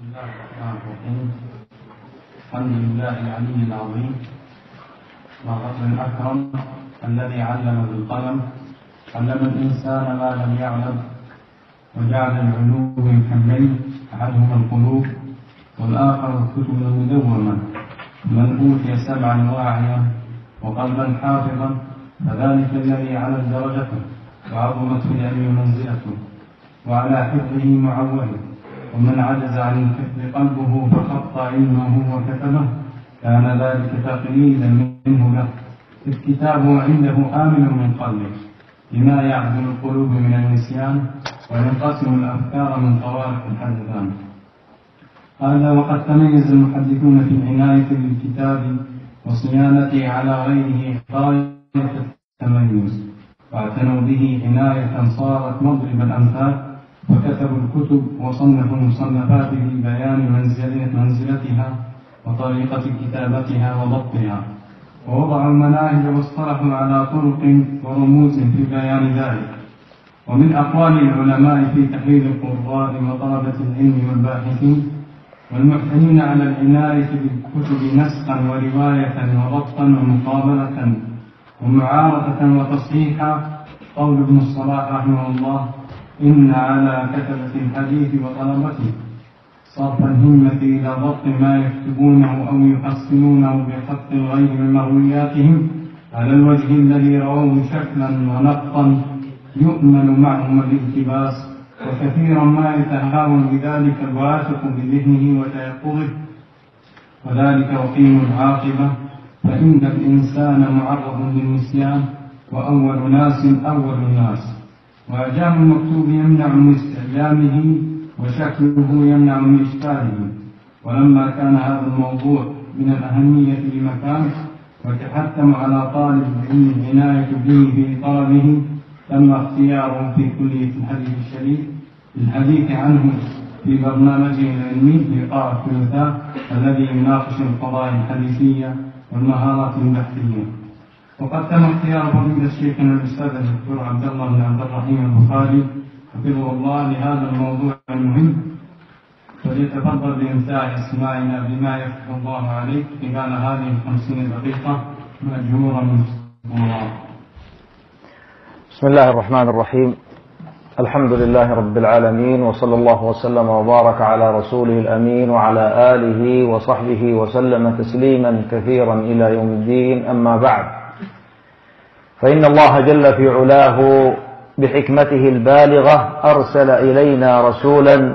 الله الرحمن الرحيم. الحمد لله العلي العظيم والرب الأكرم الذي علم بالقلم، علم الإنسان ما لم يعلم، وجعل العلوم محلين، أحدهما القلوب والآخر الكتب المدونة. من أوتي سمعا واعيا وقلبا حافظا فذلك الذي علت درجته وعظمت في العلم منزلته وعلى حفظه معوله. ومن عجز عن الحفظ قلبه فخط علمه وكتبه كان ذلك تقليلا منه له، إذ كتابه عنده آمن من قلبه لما يعزل القلوب من النسيان وينقسم الأفكار من طوارق الحدثان. هذا وقد تميز المحدثون في العناية بالكتاب وصيانته على غيره غاية التميز، واعتنوا به عناية صارت مضرب الأمثال، وكتبوا الكتب وصنفوا المصنفات لبيان منزلتها وطريقة كتابتها وضبطها، ووضعوا المناهج واصطلحوا على طرق ورموز في بيان ذلك. ومن أقوال العلماء في تحرير القراء وطلبة العلم والباحثين والمحسنين على العناية بالكتب نسقا ورواية وضبطا ومقابلة ومعارضة وتصحيحا قول ابن الصلاح رحمه الله: إن على كتبة الحديث وطلبته صرف الهمة إلى ضبط ما يكتبونه أو يحصلونه بخط غير من مروياتهم على الوجه الذي رووه شكلا ونقطا يؤمن معهم الالتباس، وكثيرا ما يتهاون بذلك الواثق بذهنه وتيقظه، وذلك وقيم العاقبة، فإن الإنسان معرض للنسيان، وأول ناس أول الناس، وإعجام المكتوب يمنع من استعجامه وشكله يمنع من إشكاله. ولما كان هذا الموضوع من الأهمية لمكانه وتحتم على طالب العلم العناية به في طلبه، تم اختياره في كلية الحديث الشريف للحديث عنه في برنامجه العلمي لقاء الثلاثاء الذي يناقش القضايا الحديثية والمهارات البحثية. وقد تم اختيار فضيلة شيخنا الأستاذ الدكتور عبد الله بن عبد الرحيم البخاري حفظه الله لهذا الموضوع المهم، فليتفضل بإمتاع إسماعنا بما يفتح الله عليه خلال هذه 50 دقيقة مأجورا من الله. بسم الله الرحمن الرحيم. الحمد لله رب العالمين، وصلى الله وسلم وبارك على رسوله الأمين وعلى آله وصحبه وسلم تسليما كثيرا إلى يوم الدين. أما بعد، فإن الله جل في علاه بحكمته البالغة أرسل إلينا رسولا،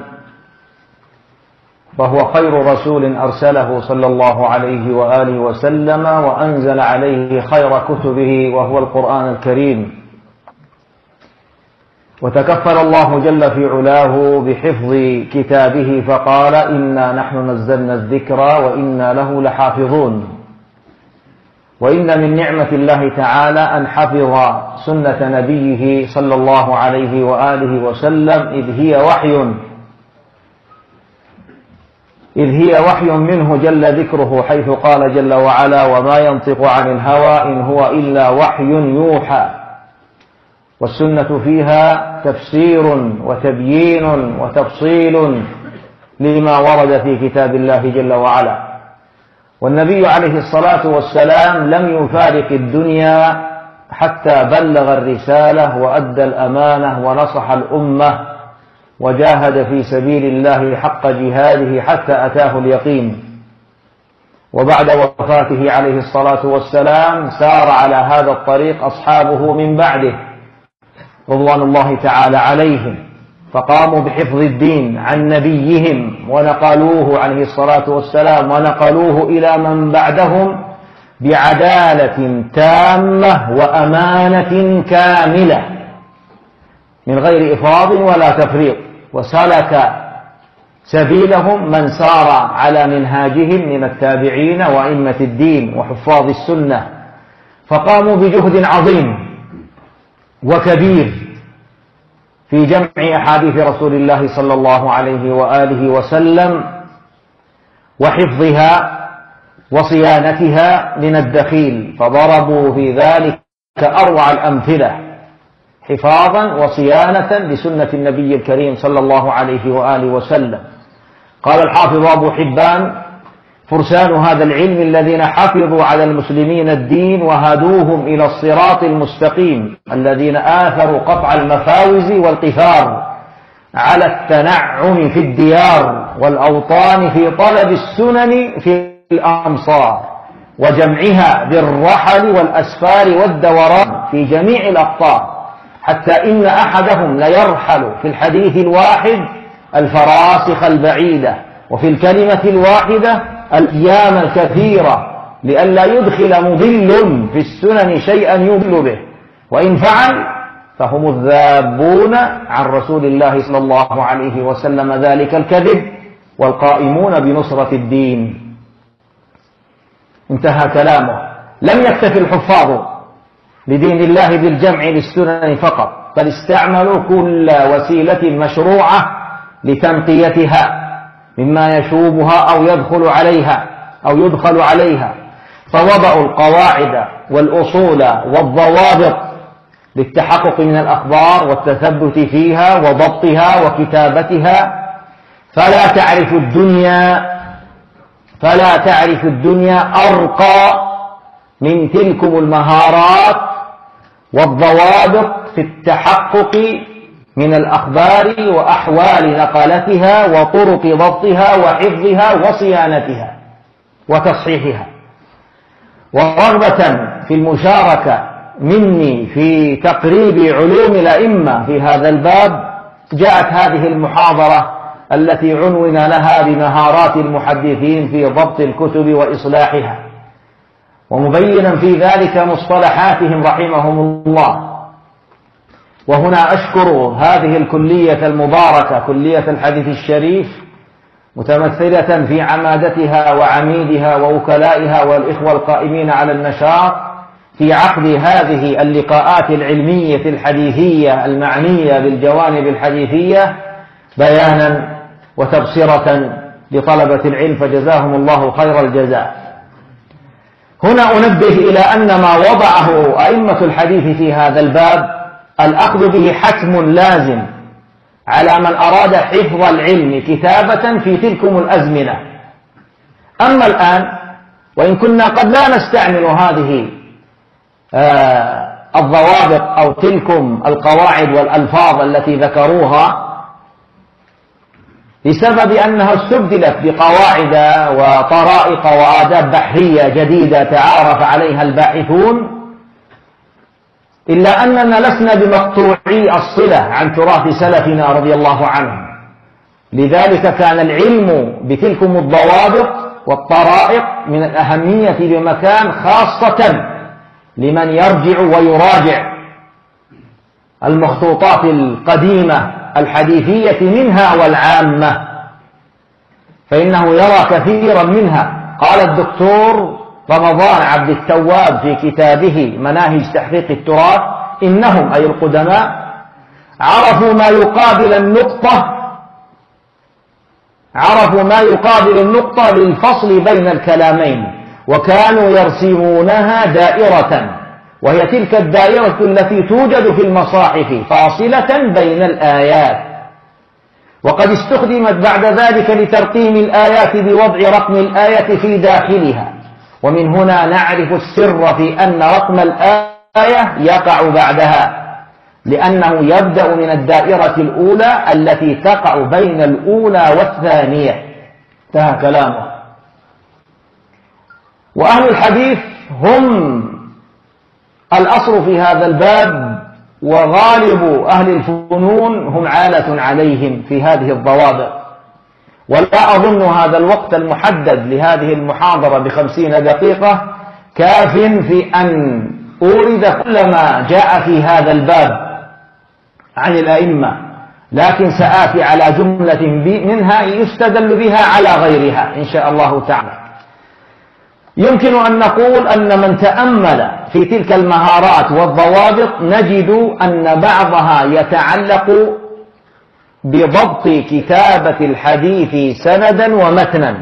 فهو خير رسول أرسله صلى الله عليه وآله وسلم، وأنزل عليه خير كتبه وهو القرآن الكريم. وتكفل الله جل في علاه بحفظ كتابه فقال: إنا نحن نزلنا الذكر وإنا له لحافظون. وإن من نعمة الله تعالى أن حفظ سنة نبيه صلى الله عليه وآله وسلم، إذ هي وحي منه جل ذكره، حيث قال جل وعلا: وما ينطق عن الهوى إن هو إلا وحي يوحى. والسنة فيها تفسير وتبيين وتفصيل لما ورد في كتاب الله جل وعلا. والنبي عليه الصلاة والسلام لم يفارق الدنيا حتى بلغ الرسالة وأدى الأمانة ونصح الأمة وجاهد في سبيل الله حق جهاده حتى أتاه اليقين. وبعد وفاته عليه الصلاة والسلام سار على هذا الطريق أصحابه من بعده رضوان الله تعالى عليهم، فقاموا بحفظ الدين عن نبيهم ونقلوه عليه الصلاة والسلام ونقلوه إلى من بعدهم بعدالة تامة وأمانة كاملة من غير إفراط ولا تفريط. وسلك سبيلهم من سار على منهاجهم من التابعين وأئمة الدين وحفاظ السنة، فقاموا بجهد عظيم وكبير في جمع أحاديث رسول الله صلى الله عليه وآله وسلم وحفظها وصيانتها من الدخيل، فضربوا في ذلك أروع الأمثلة حفاظا وصيانة لسنة النبي الكريم صلى الله عليه وآله وسلم. قال الحافظ أبو حبان: فرسان هذا العلم الذين حفظوا على المسلمين الدين وهدوهم إلى الصراط المستقيم، الذين آثروا قطع المفاوز والقفار على التنعم في الديار والأوطان في طلب السنن في الأمصار وجمعها بالرحل والأسفار والدوران في جميع الأقطار، حتى إن أحدهم ليرحل في الحديث الواحد الفراسخ البعيدة، وفي الكلمة الواحدة الأيام الكثيرة، لئلا يدخل مضل في السنن شيئا يضل به، وإن فعل فهم الذابون عن رسول الله صلى الله عليه وسلم ذلك الكذب والقائمون بنصرة الدين. انتهى كلامه. لم يكتف الحفاظ لدين الله بالجمع للسنن فقط، بل استعملوا كل وسيلة مشروعة لتنقيتها مما يشوبها أو يدخل عليها، فوضعوا القواعد والأصول والضوابط للتحقق من الأخبار والتثبت فيها وضبطها وكتابتها، فلا تعرف الدنيا أرقى من تلكم المهارات والضوابط في التحقق من الأخبار وأحوال نقلتها وطرق ضبطها وحفظها وصيانتها وتصحيحها. ورغبة في المشاركة مني في تقريب علوم الأئمة في هذا الباب، جاءت هذه المحاضرة التي عنون لها بمهارات المحدثين في ضبط الكتب وإصلاحها، ومبينا في ذلك مصطلحاتهم رحمهم الله. وهنا أشكر هذه الكلية المباركة، كلية الحديث الشريف، متمثلة في عمادتها وعميدها ووكلائها والإخوة القائمين على النشاط في عقد هذه اللقاءات العلمية الحديثية المعنية بالجوانب الحديثية بيانا وتبصرة لطلبة العلم، فجزاهم الله خير الجزاء. هنا أنبه إلى أن ما وضعه أئمة الحديث في هذا الباب الأخذ به حتم لازم على من أراد حفظ العلم كتابة في تلكم الأزمنة. أما الآن وإن كنا قد لا نستعمل هذه الضوابط أو تلكم القواعد والألفاظ التي ذكروها بسبب أنها استبدلت بقواعد وطرائق وآداب بحرية جديدة تعارف عليها الباحثون، إلا أننا لسنا بمقطوعي الصلة عن تراث سلفنا رضي الله عنهم. لذلك كان العلم بتلكم الضوابط والطرائق من الأهمية بمكان، خاصة لمن يرجع ويراجع المخطوطات القديمة الحديثية منها والعامة، فإنه يرى كثيرا منها. قال الدكتور رمضان عبد التواب في كتابه مناهج تحقيق التراث: إنهم أي القدماء عرفوا ما يقابل النقطة للفصل بين الكلامين، وكانوا يرسمونها دائرة، وهي تلك الدائرة التي توجد في المصاحف فاصلة بين الآيات، وقد استخدمت بعد ذلك لترقيم الآيات بوضع رقم الآية في داخلها. ومن هنا نعرف السر في أن رقم الآية يقع بعدها، لأنه يبدأ من الدائرة الأولى التي تقع بين الأولى والثانية. انتهى كلامه. وأهل الحديث هم الأصل في هذا الباب، وغالب أهل الفنون هم عالة عليهم في هذه الضوابط. ولا أظن هذا الوقت المحدد لهذه المحاضرة ب50 دقيقة كاف في أن أورد كل ما جاء في هذا الباب عن الأئمة، لكن سآتي على جملة منها يستدل بها على غيرها إن شاء الله تعالى. يمكن أن نقول أن من تأمل في تلك المهارات والضوابط نجد أن بعضها يتعلق بضبط كتابة الحديث سندا ومتنا،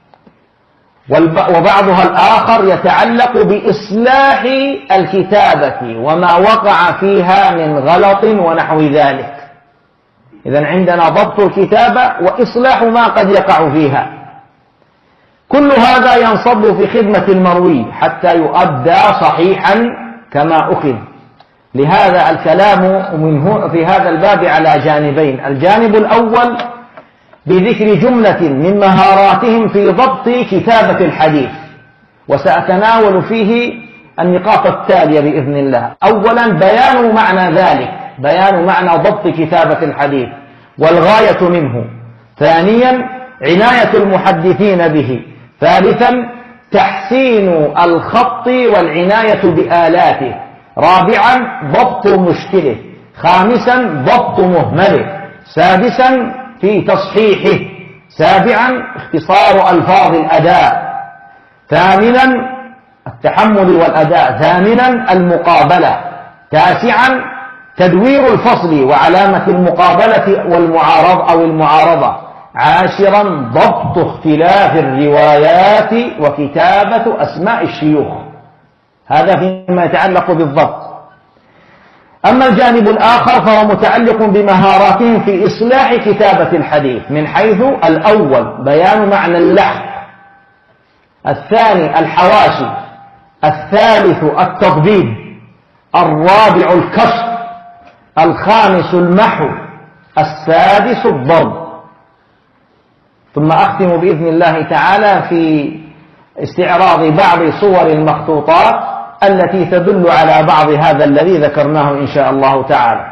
وبعضها الآخر يتعلق بإصلاح الكتابة وما وقع فيها من غلط ونحو ذلك. إذن عندنا ضبط الكتابة وإصلاح ما قد يقع فيها. كل هذا ينصب في خدمة المروي حتى يؤدى صحيحا كما أخذ. لهذا الكلام في هذا الباب على جانبين: الجانب الأول بذكر جملة من مهاراتهم في ضبط كتابة الحديث، وسأتناول فيه النقاط التالية بإذن الله. أولا بيان معنى ذلك، بيان معنى ضبط كتابة الحديث والغاية منه. ثانيا عناية المحدثين به. ثالثا تحسين الخط والعناية بآلاته. رابعا ضبط مشكله. خامسا ضبط مهمله. سادسا في تصحيحه. سابعا اختصار ألفاظ الأداء. ثامنا التحمل والأداء. ثامنا المقابلة. تاسعا تدوير الفصل وعلامة المقابلة والمعارضة أو المعارضة. عاشرا ضبط اختلاف الروايات وكتابة أسماء الشيوخ. هذا فيما يتعلق بالضبط. أما الجانب الآخر فهو متعلق بمهاراتهم في إصلاح كتابة الحديث، من حيث: الأول بيان معنى اللحن، الثاني الحواشي، الثالث التضبيب، الرابع الكسر، الخامس المحو، السادس الضرب. ثم أختم بإذن الله تعالى في استعراض بعض صور المخطوطات التي تدل على بعض هذا الذي ذكرناه إن شاء الله تعالى.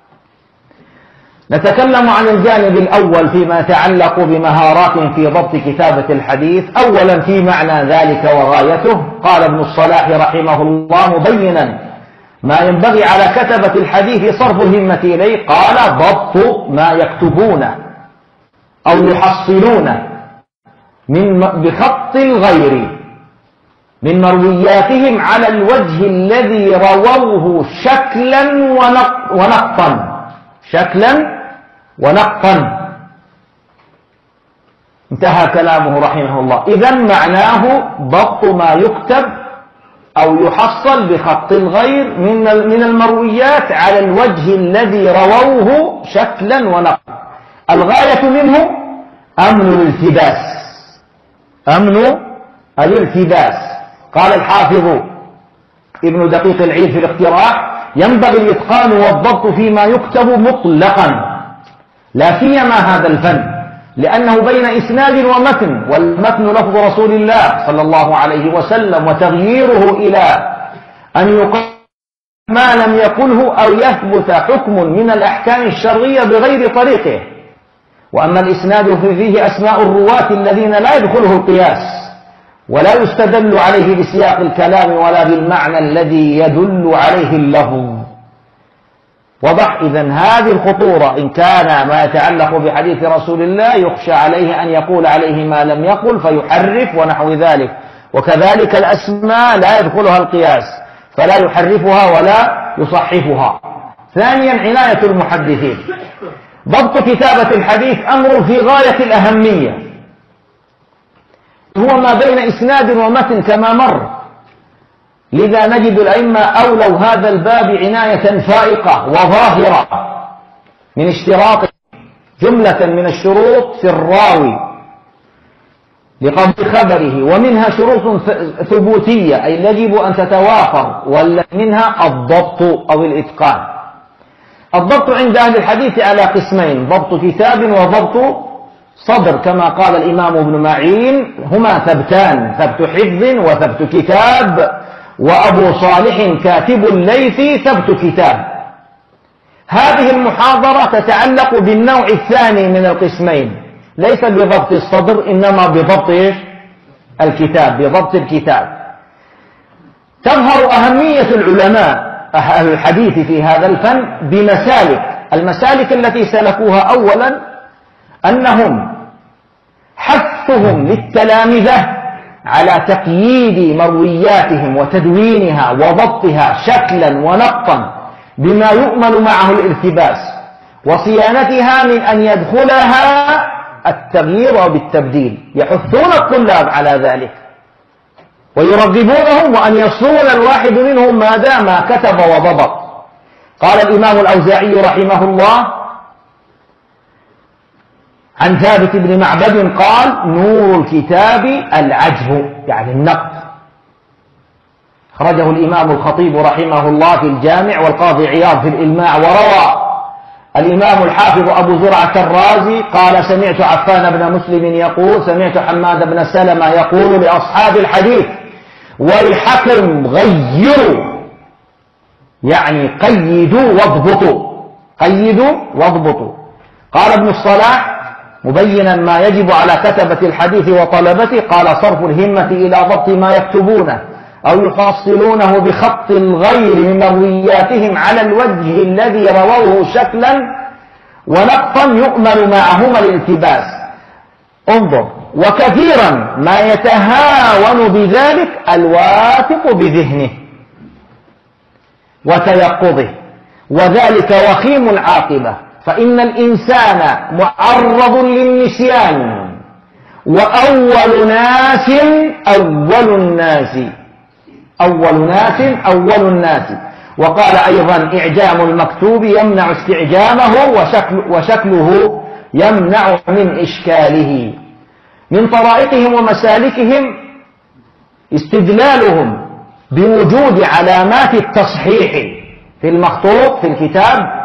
نتكلم عن الجانب الأول فيما يتعلق بمهارات في ضبط كتابة الحديث. أولا في معنى ذلك وغايته، قال ابن الصلاح رحمه الله مبينا ما ينبغي على كتبة الحديث صرف الهمة إليه، قال: ضبط ما يكتبون أو يحصلون بخط الغير من مروياتهم على الوجه الذي رووه شكلا ونقطا. شكلا ونقطا. انتهى كلامه رحمه الله. إذن معناه ضبط ما يكتب أو يحصل بخط الغير من المرويات على الوجه الذي رووه شكلا ونقطا. الغاية منه أمن الالتباس. أمن الالتباس. قال الحافظ ابن دقيق العيد في الاقتراح: ينبغي الإتقان والضبط فيما يكتب مطلقا، لا سيما هذا الفن، لأنه بين إسناد ومتن، والمتن لفظ رسول الله صلى الله عليه وسلم، وتغييره إلى أن يقال ما لم يقله أو يثبت حكم من الأحكام الشرعية بغير طريقه. وأما الإسناد فيه أسماء الرواة الذين لا يدخله القياس، ولا يستدل عليه بسياق الكلام ولا بالمعنى الذي يدل عليه اللفظ. وضح إذن هذه الخطورة. إن كان ما يتعلق بحديث رسول الله يخشى عليه أن يقول عليه ما لم يقل فيحرف ونحو ذلك. وكذلك الأسماء لا يدخلها القياس فلا يحرفها ولا يصحفها. ثانيا عناية المحدثين. ضبط كتابة الحديث أمر في غاية الأهمية، هو ما بين إسناد ومتن كما مر. لذا نجد الأئمة أولوا هذا الباب عناية فائقة وظاهرة من اشتراط جملة من الشروط في الراوي لقبول خبره، ومنها شروط ثبوتية أي يجب أن تتوافر، ومنها الضبط أو الإتقان. الضبط عند أهل الحديث على قسمين: ضبط كتاب وضبط صدر، كما قال الإمام ابن معين: هما ثبتان، ثبت حفظ وثبت كتاب، وأبو صالح كاتب الليث ثبت كتاب. هذه المحاضرة تتعلق بالنوع الثاني من القسمين، ليس بضبط الصدر إنما بضبط الكتاب، بضبط الكتاب. تظهر أهمية العلماء أهل الحديث في هذا الفن بمسالك. المسالك التي سلكوها: أولا أنهم حثهم للتلامذة على تقييد مروياتهم وتدوينها وضبطها شكلا ونقطا بما يؤمن معه الالتباس، وصيانتها من أن يدخلها التغيير بالتبديل. يحثون الطلاب على ذلك ويرغبونهم، وأن يصون الواحد منهم ما دام كتب وضبط. قال الإمام الأوزاعي رحمه الله: عن ثابت بن معبد قال: نور الكتاب العجب، يعني النقد. أخرجه الإمام الخطيب رحمه الله في الجامع، والقاضي عياض في الإلماع. وروى الإمام الحافظ أبو زرعة الرازي قال: سمعت عفان بن مسلم يقول: سمعت حماد بن سلمة يقول لأصحاب الحديث: ويحكم غيروا، يعني قيدوا واضبطوا، قيدوا واضبطوا. قال ابن الصلاح مبينا ما يجب على كتبة الحديث وطلبته، قال: صرف الهمة إلى ضبط ما يكتبونه أو يحصلونه بخط الغير من مروياتهم على الوجه الذي رووه شكلا ونقطا يؤمن معهما الالتباس. انظر: وكثيرا ما يتهاون بذلك الواثق بذهنه وتيقظه، وذلك وخيم العاقبة، فإن الإنسان معرض للنسيان، وأول ناس أول الناس، أول ناس أول الناس. وقال أيضا: إعجام المكتوب يمنع استعجامه، وشكله يمنع من إشكاله. من طرائقهم ومسالكهم استدلالهم بوجود علامات التصحيح في المخطوط في الكتاب،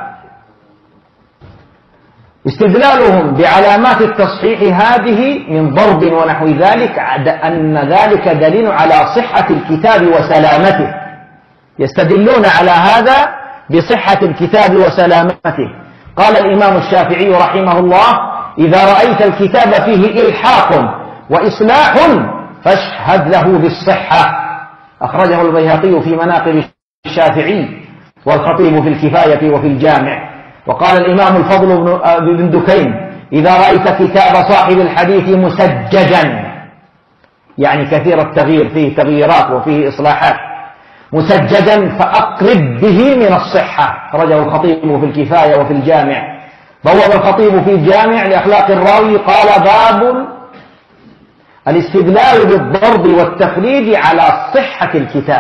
استدلالهم بعلامات التصحيح هذه من ضرب ونحو ذلك، أن ذلك دليل على صحة الكتاب وسلامته. يستدلون على هذا بصحة الكتاب وسلامته. قال الإمام الشافعي رحمه الله: إذا رأيت الكتاب فيه إلحاق وإصلاح فاشهد له بالصحة. أخرجه البيهقي في مناقب الشافعي، والخطيب في الكفاية وفي الجامع. وقال الإمام الفضل بن دكين: إذا رأيت كتاب صاحب الحديث مسججا، يعني كثير التغيير، فيه تغييرات وفيه إصلاحات، مسججا فأقرب به من الصحة. أخرجه الخطيب في الكفاية وفي الجامع. بوّب الخطيب في الجامع لأخلاق الراوي قال: باب الاستدلال بالضرب والتقليد على صحة الكتاب.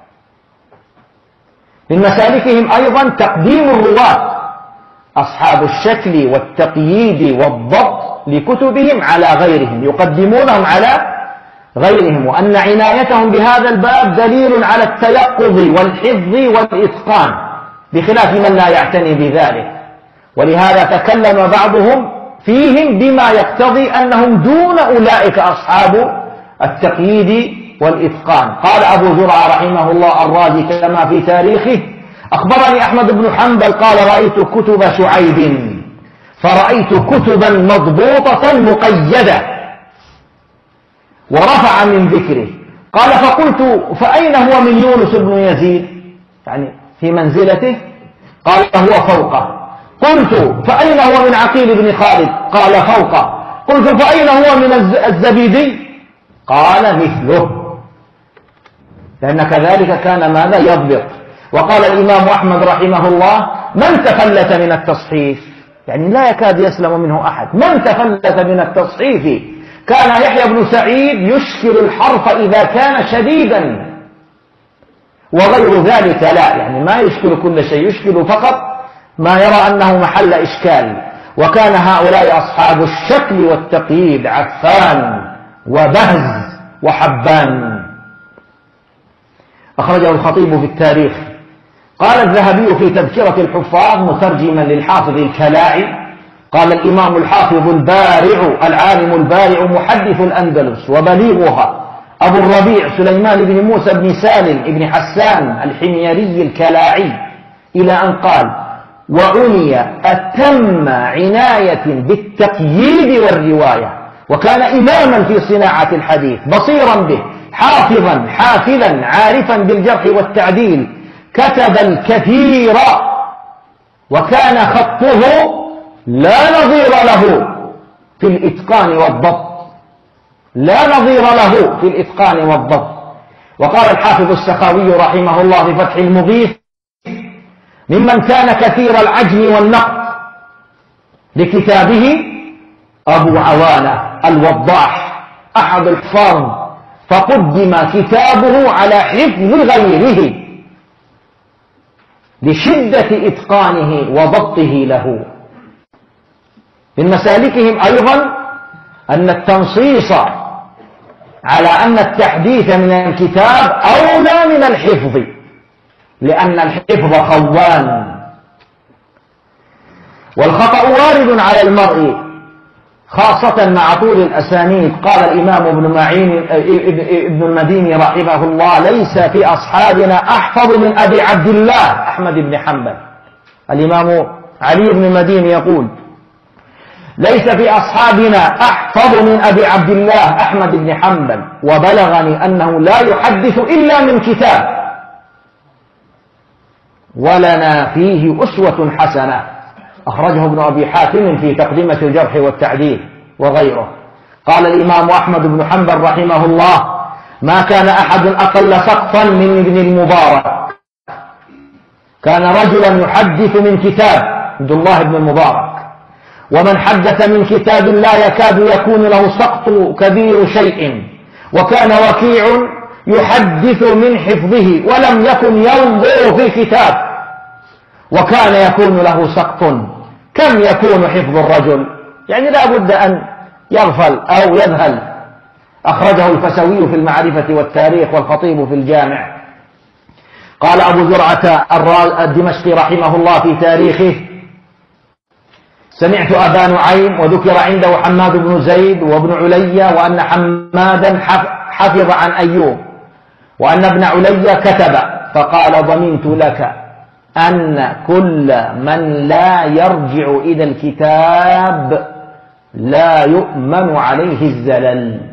من مسالكهم أيضا تقديم الرواة أصحاب الشكل والتقييد والضبط لكتبهم على غيرهم، يقدمونهم على غيرهم، وأن عنايتهم بهذا الباب دليل على التيقظ والحفظ والإتقان، بخلاف من لا يعتني بذلك. ولهذا تكلم بعضهم فيهم بما يقتضي أنهم دون أولئك أصحاب التقييد والإتقان. قال أبو زرعة رحمه الله الرازي كما في تاريخه: أخبرني أحمد بن حنبل قال: رأيت كتب شعيب فرأيت كتبا مضبوطة مقيدة، ورفع من ذكره. قال: فقلت: فأين هو من يونس بن يزيد، يعني في منزلته؟ قال: هو فوقه. قلت: فأين هو من عقيل بن خالد؟ قال: فوقه. قلت: فأين هو من الزبيدي؟ قال: مثله، لأن كذلك كان ماذا يضبط. وقال الإمام أحمد رحمه الله: من تفلت من التصحيف، يعني لا يكاد يسلم منه أحد، من تفلت من التصحيف كان يحيى بن سعيد يشكل الحرف إذا كان شديدا، وغير ذلك لا، يعني ما يشكل كل شيء، يشكل فقط ما يرى أنه محل إشكال. وكان هؤلاء أصحاب الشكل والتقييد: عفان وبهز وحبان. أخرجه الخطيب في التاريخ. قال الذهبي في تذكرة الحفاظ مترجما للحافظ الكلاعي: قال الإمام الحافظ البارع العالم البارع محدث الأندلس وبليغها أبو الربيع سليمان بن موسى بن سالم بن حسان الحميري الكلاعي، إلى أن قال: وعني أتم عناية بالتقييد والرواية، وكان إماما في صناعة الحديث بصيرا به، حافظا حافظا عارفا بالجرح والتعديل، كتب الكثير، وكان خطه لا نظير له في الإتقان والضبط، لا نظير له في الإتقان والضبط. وقال الحافظ السخاوي رحمه الله في فتح المغيث: ممن كان كثير العجم والنقد لكتابه أبو عوانة الوضاح أحد الحفاظ، فقدم كتابه على حفظ غيره لشدة إتقانه وضبطه له. من مسالكهم أيضا أن التنصيص على أن التحديث من الكتاب أولى من الحفظ، لأن الحفظ خوان، والخطأ وارد على المرء خاصة مع طول الأسانيد. قال الإمام ابن المديني رحمه الله: ليس في أصحابنا أحفظ من أبي عبد الله أحمد بن حنبل. الإمام علي بن المديني يقول: ليس في أصحابنا أحفظ من أبي عبد الله أحمد بن حنبل، وبلغني أنه لا يحدث إلا من كتاب، ولنا فيه أسوة حسنة. أخرجه ابن أبي حاتم في تقدمة الجرح والتعديل وغيره. قال الإمام أحمد بن حنبل رحمه الله: ما كان أحد أقل سقطا من ابن المبارك، كان رجلا يحدث من كتاب، عبد الله بن المبارك، ومن حدث من كتاب لا يكاد يكون له سقط كبير شيء، وكان وكيع يحدث من حفظه ولم يكن ينظر في كتاب، وكان يكون له سقط. كم يكون حفظ الرجل؟ يعني لا بد أن يغفل أو يذهل. أخرجه الفسوي في المعرفة والتاريخ، والخطيب في الجامع. قال أبو زرعة الدمشقي رحمه الله في تاريخه: سمعت أبا نعيم وذكر عنده حماد بن زيد وابن علي، وأن حمادا حفظ عن أيوب، وأن ابن علي كتب، فقال: ضمنت لك أن كل من لا يرجع إلى الكتاب لا يؤمن عليه الزلل.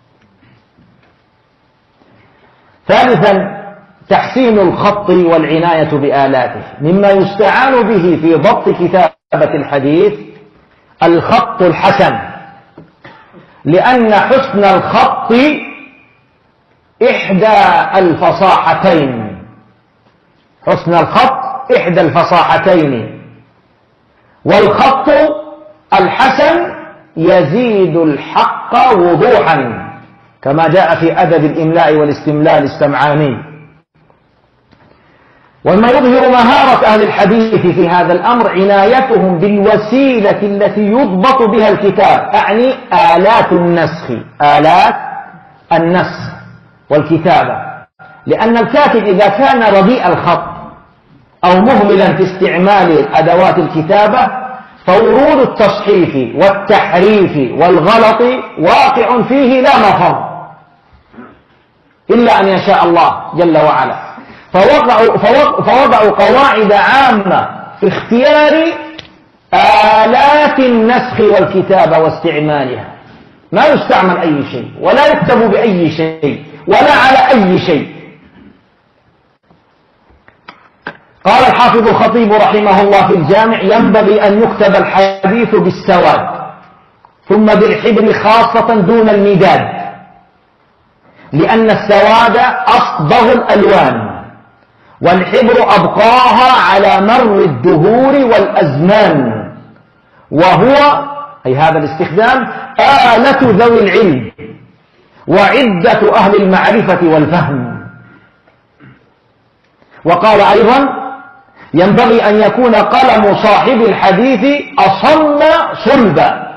ثالثا: تحسين الخط والعناية بآلاته. مما يستعان به في ضبط كتابة الحديث الخط الحسن، لأن حسن الخط إحدى الفصاحتين. حسن الخط إحدى الفصاحتين، والخط الحسن يزيد الحق وضوحا، كما جاء في أدب الإملاء والاستملاء للسمعاني. وما يظهر مهارة أهل الحديث في هذا الأمر عنايتهم بالوسيلة التي يضبط بها الكتاب، أعني آلات النسخ، آلات النسخ والكتابة. لأن الكاتب إذا كان رديء الخط أو مهملا في استعمال أدوات الكتابة، فورود التصحيف والتحريف والغلط واقع فيه لا مفر، إلا أن يشاء الله جل وعلا. فوضعوا قواعد عامة في اختيار آلات النسخ والكتابة واستعمالها. ما يستعمل أي شيء، ولا يكتب بأي شيء، ولا على أي شيء. قال الحافظ الخطيب رحمه الله في الجامع: ينبغي أن يكتب الحديث بالسواد، ثم بالحبر خاصة دون المداد، لأن السواد أصبغ الألوان، والحبر أبقاها على مر الدهور والأزمان، وهو أي هذا الاستخدام آلة ذوي العلم وعدة أهل المعرفة والفهم. وقال أيضا: ينبغي أن يكون قلم صاحب الحديث أصم صلبا،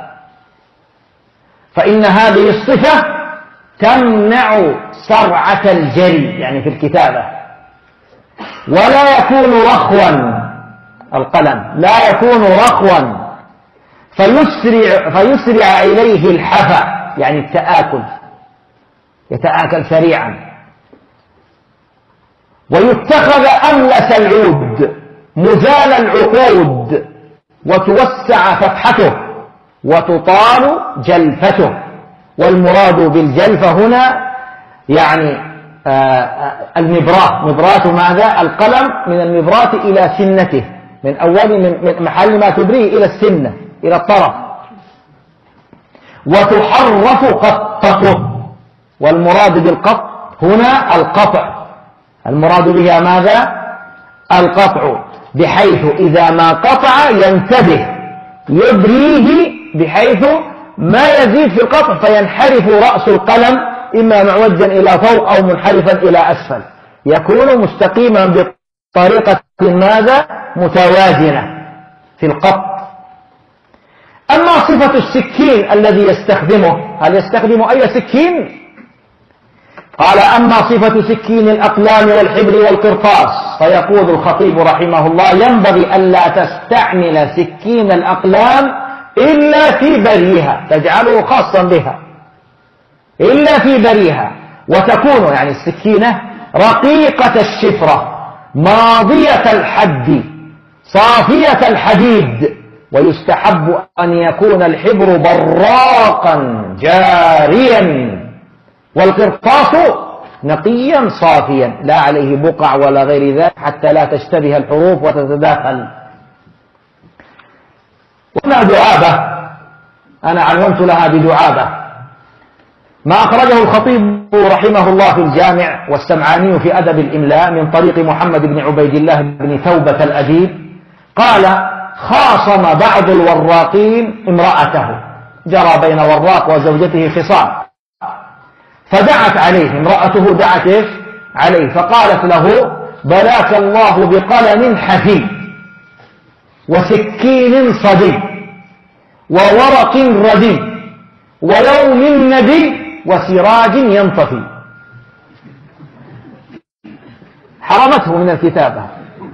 فإن هذه الصفة تمنع سرعة الجري، يعني في الكتابة. ولا يكون رخوا، القلم لا يكون رخوا فيسرع إليه الحفا، يعني التآكل، يتآكل سريعا. ويتخذ أملس العود مزال العقود، وتوسع فتحته وتطال جلفته. والمراد بالجلفة هنا يعني المبراة. مبراة ماذا؟ القلم من المبراة إلى سنته، من أول من محل ما تبريه إلى السنة، إلى الطرف. وتحرف قطته، والمراد بالقط هنا القطع، المراد بها ماذا؟ القطع، بحيث إذا ما قطع ينتبه يبريه، بحيث ما يزيد في القطع فينحرف رأس القلم إما معوجا إلى فوق أو منحرفا إلى أسفل، يكون مستقيما بطريقة ماذا؟ متوازنة في القط. أما صفة السكين الذي يستخدمه، هل يستخدم أي سكين؟ قال: أما صفة سكين الأقلام والحبر والقرطاس فيقول الخطيب رحمه الله: ينبغي ألا تستعمل سكين الأقلام إلا في بريها، تجعله خاصا بها إلا في بريها، وتكون يعني السكينة رقيقة الشفرة ماضية الحد صافية الحديد، ويستحب أن يكون الحبر براقا جاريا، والقرطاس نقيا صافيا لا عليه بقع ولا غير ذلك، حتى لا تشتبه الحروف وتتداخل. وما دعابة، أنا عنونت لها بدعابة، ما أخرجه الخطيب رحمه الله في الجامع والسمعاني في أدب الإملاء من طريق محمد بن عبيد الله بن ثوبة الأديب قال: خاصم بعض الوراقين امرأته، جرى بين وراق وزوجته خصام، فدعت عليه امرأته، دعت عليه فقالت له: بلاك الله بقلم حفي وسكين صدي وورق ردي ويوم ندي وسراج ينطفي. حرمته من الكتابة.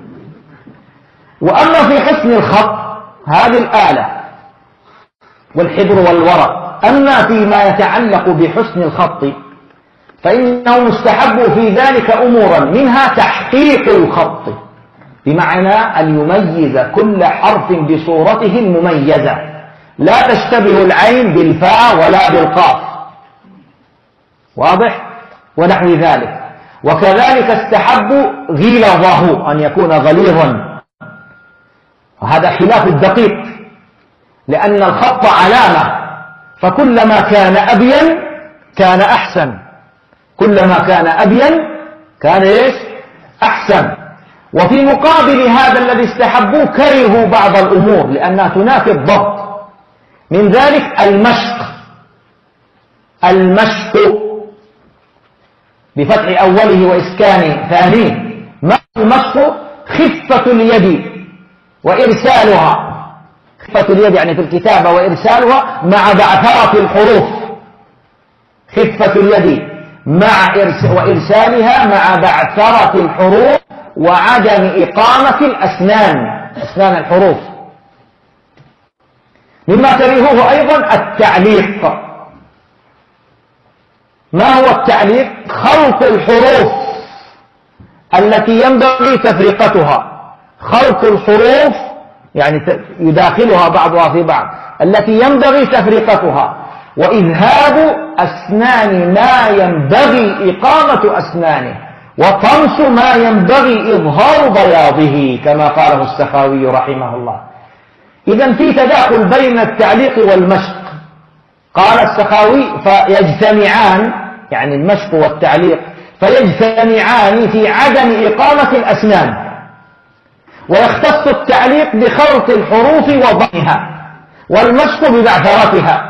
وأما في حسن الخط هذه الآلة والحبر والورق، أما فيما يتعلق بحسن الخط فإنه مستحب في ذلك أمورا، منها تحقيق الخط، بمعنى أن يميز كل حرف بصورته المميزة، لا تشتبه العين بالفاء ولا بالقاف، واضح؟ ونحو ذلك. وكذلك استحب غلظه، أن يكون غليظا، وهذا خلاف الدقيق، لأن الخط علامة، فكلما كان أبين كان أحسن، كلما كان أبين كان إيش؟ أحسن. وفي مقابل هذا الذي استحبوه كرهوا بعض الأمور لأنها تنافي الضبط، من ذلك المشق بفتح أوله وإسكان ثانيه. ما المشق؟ خفة اليد وإرسالها، خفة اليد يعني في الكتابة وإرسالها مع بعثرة الحروف، خفة اليد وإرسالها مع بعثرة الحروف وعدم إقامة أسنان الحروف. مما كرهوه أيضا التعليق. ما هو التعليق؟ خلط الحروف التي ينبغي تفرقتها، خلط الحروف يعني يداخلها بعضها في بعض التي ينبغي تفرقتها، وإذهاب أسنان ما ينبغي إقامة أسنانه، وطمس ما ينبغي إظهار بياضه، كما قاله السخاوي رحمه الله. إذن في تداخل بين التعليق والمشق. قال السخاوي: فيجتمعان، يعني المشق والتعليق فيجتمعان في عدم إقامة الأسنان، ويختص التعليق بخلط الحروف وضمها، والمشق ببعثرتها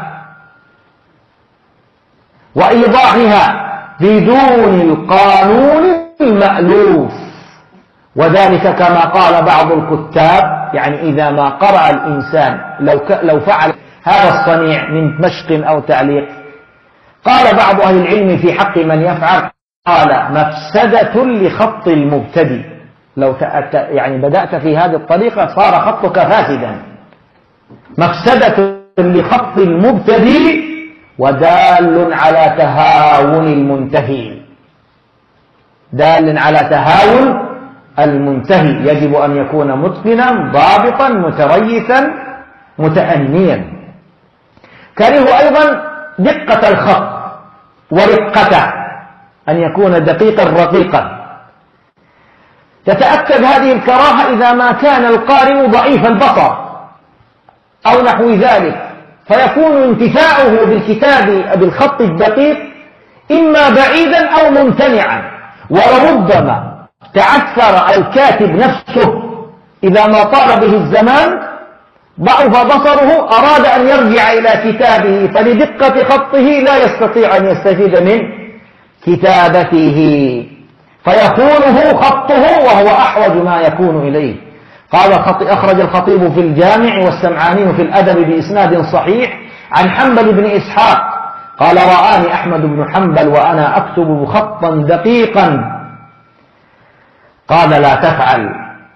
وإيضاحها بدون القانون المألوف. وذلك كما قال بعض الكتاب، يعني إذا ما قرأ الإنسان لو فعل هذا الصنيع من مشق أو تعليق، قال بعض أهل العلم في حق من يفعل، قال: مفسدة لخط المبتدئ، لو يعني بدأت في هذه الطريقة صار خطك فاسدا. مفسدة لخط المبتدئ ودال على تهاون المنتهي، دال على تهاون المنتهي، يجب أن يكون متقنا ضابطا متريثا متأنيا. كرهوا أيضا دقة الخط ورقته، أن يكون دقيقا رقيقا. تتأكد هذه الكراهة إذا ما كان القارئ ضعيف البصر أو نحو ذلك، فيكون انتفاعه بالكتاب بالخط الدقيق إما بعيدا أو ممتنعا، ولربما تعثر الكاتب نفسه إذا ما طال به الزمان، ضعف بصره، أراد أن يرجع إلى كتابه، فلدقة خطه لا يستطيع أن يستفيد من كتابته، فيخونه خطه وهو أحوج ما يكون إليه. قال أخرج الخطيب في الجامع والسمعاني في الأدب بإسناد صحيح عن حنبل بن إسحاق قال رآني أحمد بن حنبل وأنا أكتب خطا دقيقا قال لا تفعل.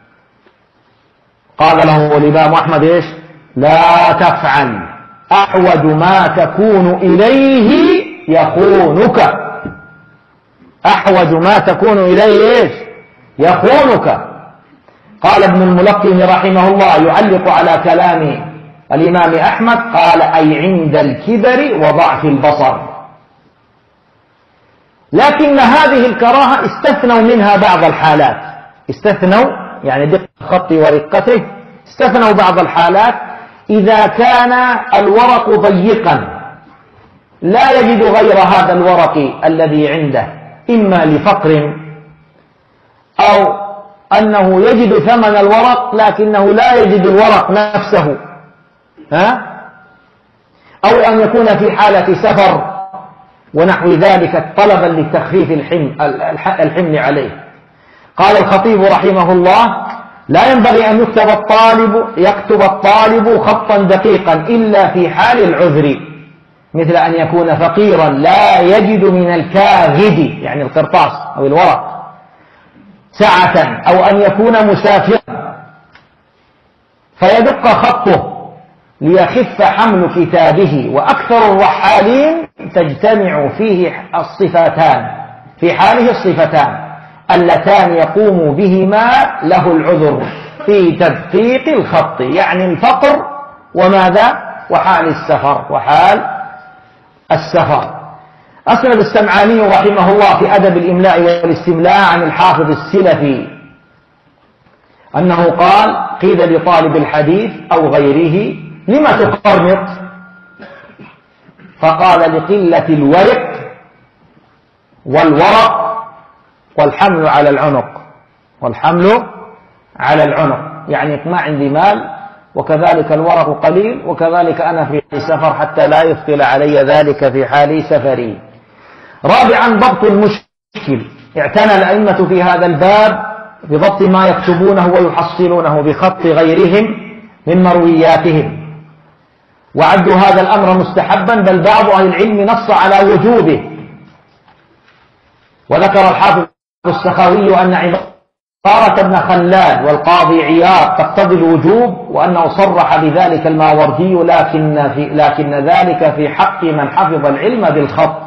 قال له الإمام أحمد إيش؟ لا تفعل، أحوج ما تكون إليه يخونك. أحوج ما تكون إليه إيش؟ يخونك. قال ابن الملقن رحمه الله يعلق على كلام الإمام أحمد قال أي عند الكبر وضعف البصر. لكن هذه الكراهة استثنوا منها بعض الحالات، استثنوا يعني دقة الخط ورقته، استثنوا بعض الحالات إذا كان الورق ضيقا لا يجد غير هذا الورق الذي عنده، إما لفقر أو أنه يجد ثمن الورق لكنه لا يجد الورق نفسه، أو أن يكون في حالة سفر ونحو ذلك طلبا لتخفيف الحمل عليه. قال الخطيب رحمه الله لا ينبغي أن يكتب الطالب خطا دقيقا إلا في حال العذر، مثل أن يكون فقيرا لا يجد من الكاغد يعني القرطاس أو الورق سعة، أو أن يكون مسافرا فيدق خطه ليخف حمل كتابه. وأكثر الرحالين تجتمع فيه الصفتان، في حاله الصفتان اللتان يقوم بهما له العذر في تدقيق الخط، يعني الفقر وماذا؟ وحال السفر. أسند السمعاني رحمه الله في أدب الإملاء والاستملاء عن الحافظ السلفي أنه قال قيل لطالب الحديث أو غيره لما تقرمط؟ فقال لقلة الورق والورق والحمل على العنق، يعني ما عندي مال وكذلك الورق قليل وكذلك أنا في سفر حتى لا يثقل علي ذلك في حال سفري. رابعا ضبط المشكل. اعتنى الأئمة في هذا الباب بضبط ما يكتبونه ويحصلونه بخط غيرهم من مروياتهم، وعدوا هذا الأمر مستحبا، بل بعض أهل العلم نص على وجوبه. وذكر الحافظ السخاوي أن عبارة ابن خلاد والقاضي عياض تقتضي الوجوب، وأنه صرح بذلك الماوردي لكن ذلك في حق من حفظ العلم بالخط.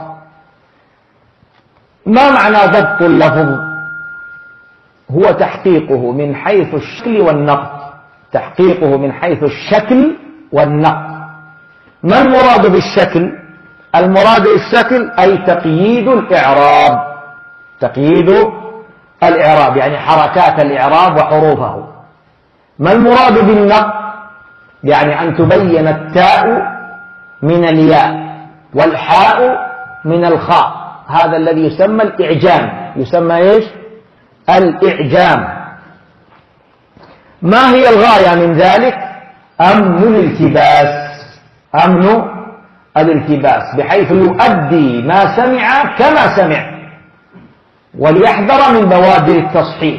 ما معنى ضبط اللفظ؟ هو تحقيقه من حيث الشكل والنقط، تحقيقه من حيث الشكل والنقط. ما المراد بالشكل؟ المراد بالشكل أي تقييد الإعراب يعني حركات الإعراب وحروفه. ما المراد بالنقط؟ يعني أن تبين التاء من الياء والحاء من الخاء، هذا الذي يسمى الإعجام، يسمى إيش؟ الإعجام. ما هي الغاية من ذلك؟ أمن الالتباس بحيث يؤدي ما سمع كما سمع، وليحذر من بوادر التصحيف.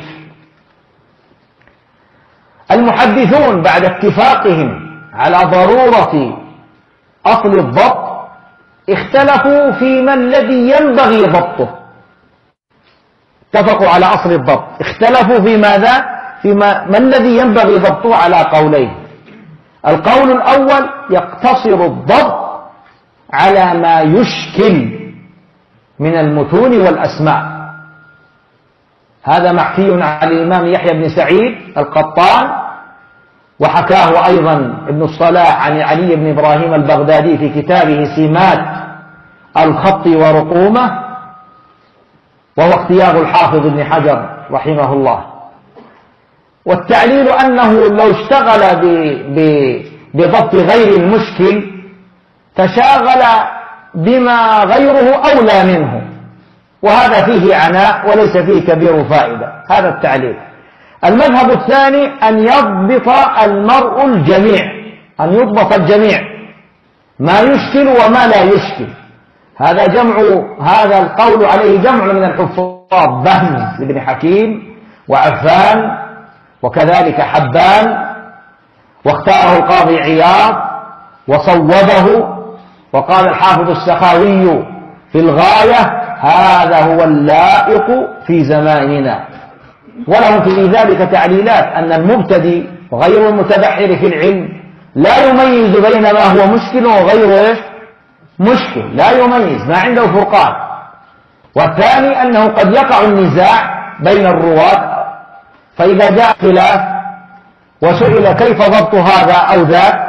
المحدثون بعد اتفاقهم على ضرورة أصل الضبط اختلفوا في ما الذي ينبغي ضبطه. اتفقوا على أصل الضبط، اختلفوا في ماذا؟ ما الذي ينبغي ضبطه على قولين. القول الأول يقتصر الضبط على ما يشكل من المتون والأسماء، هذا محكي عن الإمام يحيى بن سعيد القطان، وحكاه أيضا ابن الصلاح عن علي بن إبراهيم البغدادي في كتابه سمات الخط ورقومه، وهو اختيار الحافظ ابن حجر رحمه الله. والتعليل أنه لو اشتغل بضبط غير المشكل تشاغل بما غيره أولى منه، وهذا فيه عناء وليس فيه كبير فائدة، هذا التعليل. المذهب الثاني أن يضبط المرء الجميع، أن يضبط الجميع، ما يشكل وما لا يشكل. هذا القول عليه جمع من الحفاظ، بهز بن حكيم وعفان وكذلك حبان، واختاره القاضي عياض وصوبه، وقال الحافظ السخاوي في الغاية هذا هو اللائق في زماننا. ولهم في ذلك تعليلات أن المبتدئ وغير المتبحر في العلم لا يميز بين ما هو مشكل وغير مشكل، لا يميز، ما عنده فرقان. والثاني أنه قد يقع النزاع بين الرواة، فإذا جاء خلاف وسئل كيف ضبط هذا أو ذاك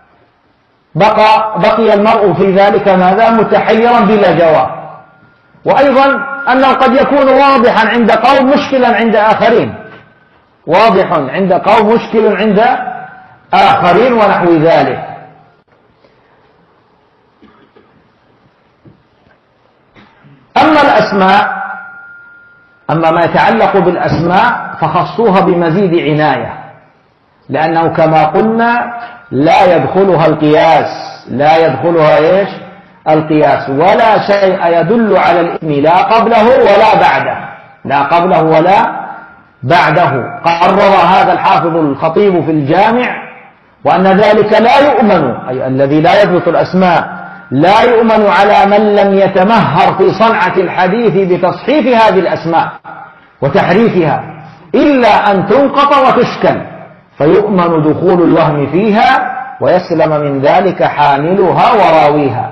بقي المرء في ذلك ماذا؟ متحيرا بلا جواب. وأيضا أنه قد يكون واضحا عند قوم مشكلا عند آخرين، واضح عند قوم مشكل عند آخرين ونحو ذلك. أما الأسماء، أما ما يتعلق بالأسماء فخصوها بمزيد عناية، لأنه كما قلنا لا يدخلها القياس، لا يدخلها إيش؟ القياس، ولا شيء يدل على الاسم لا قبله ولا بعده، لا قبله ولا بعده. قرر هذا الحافظ الخطيب في الجامع وأن ذلك لا يؤمن، أي الذي لا يضبط الأسماء لا يؤمن على من لم يتمهر في صنعة الحديث بتصحيف هذه الأسماء وتحريفها، إلا أن تنقط وتشكل، فيؤمن دخول الوهم فيها ويسلم من ذلك حاملها وراويها.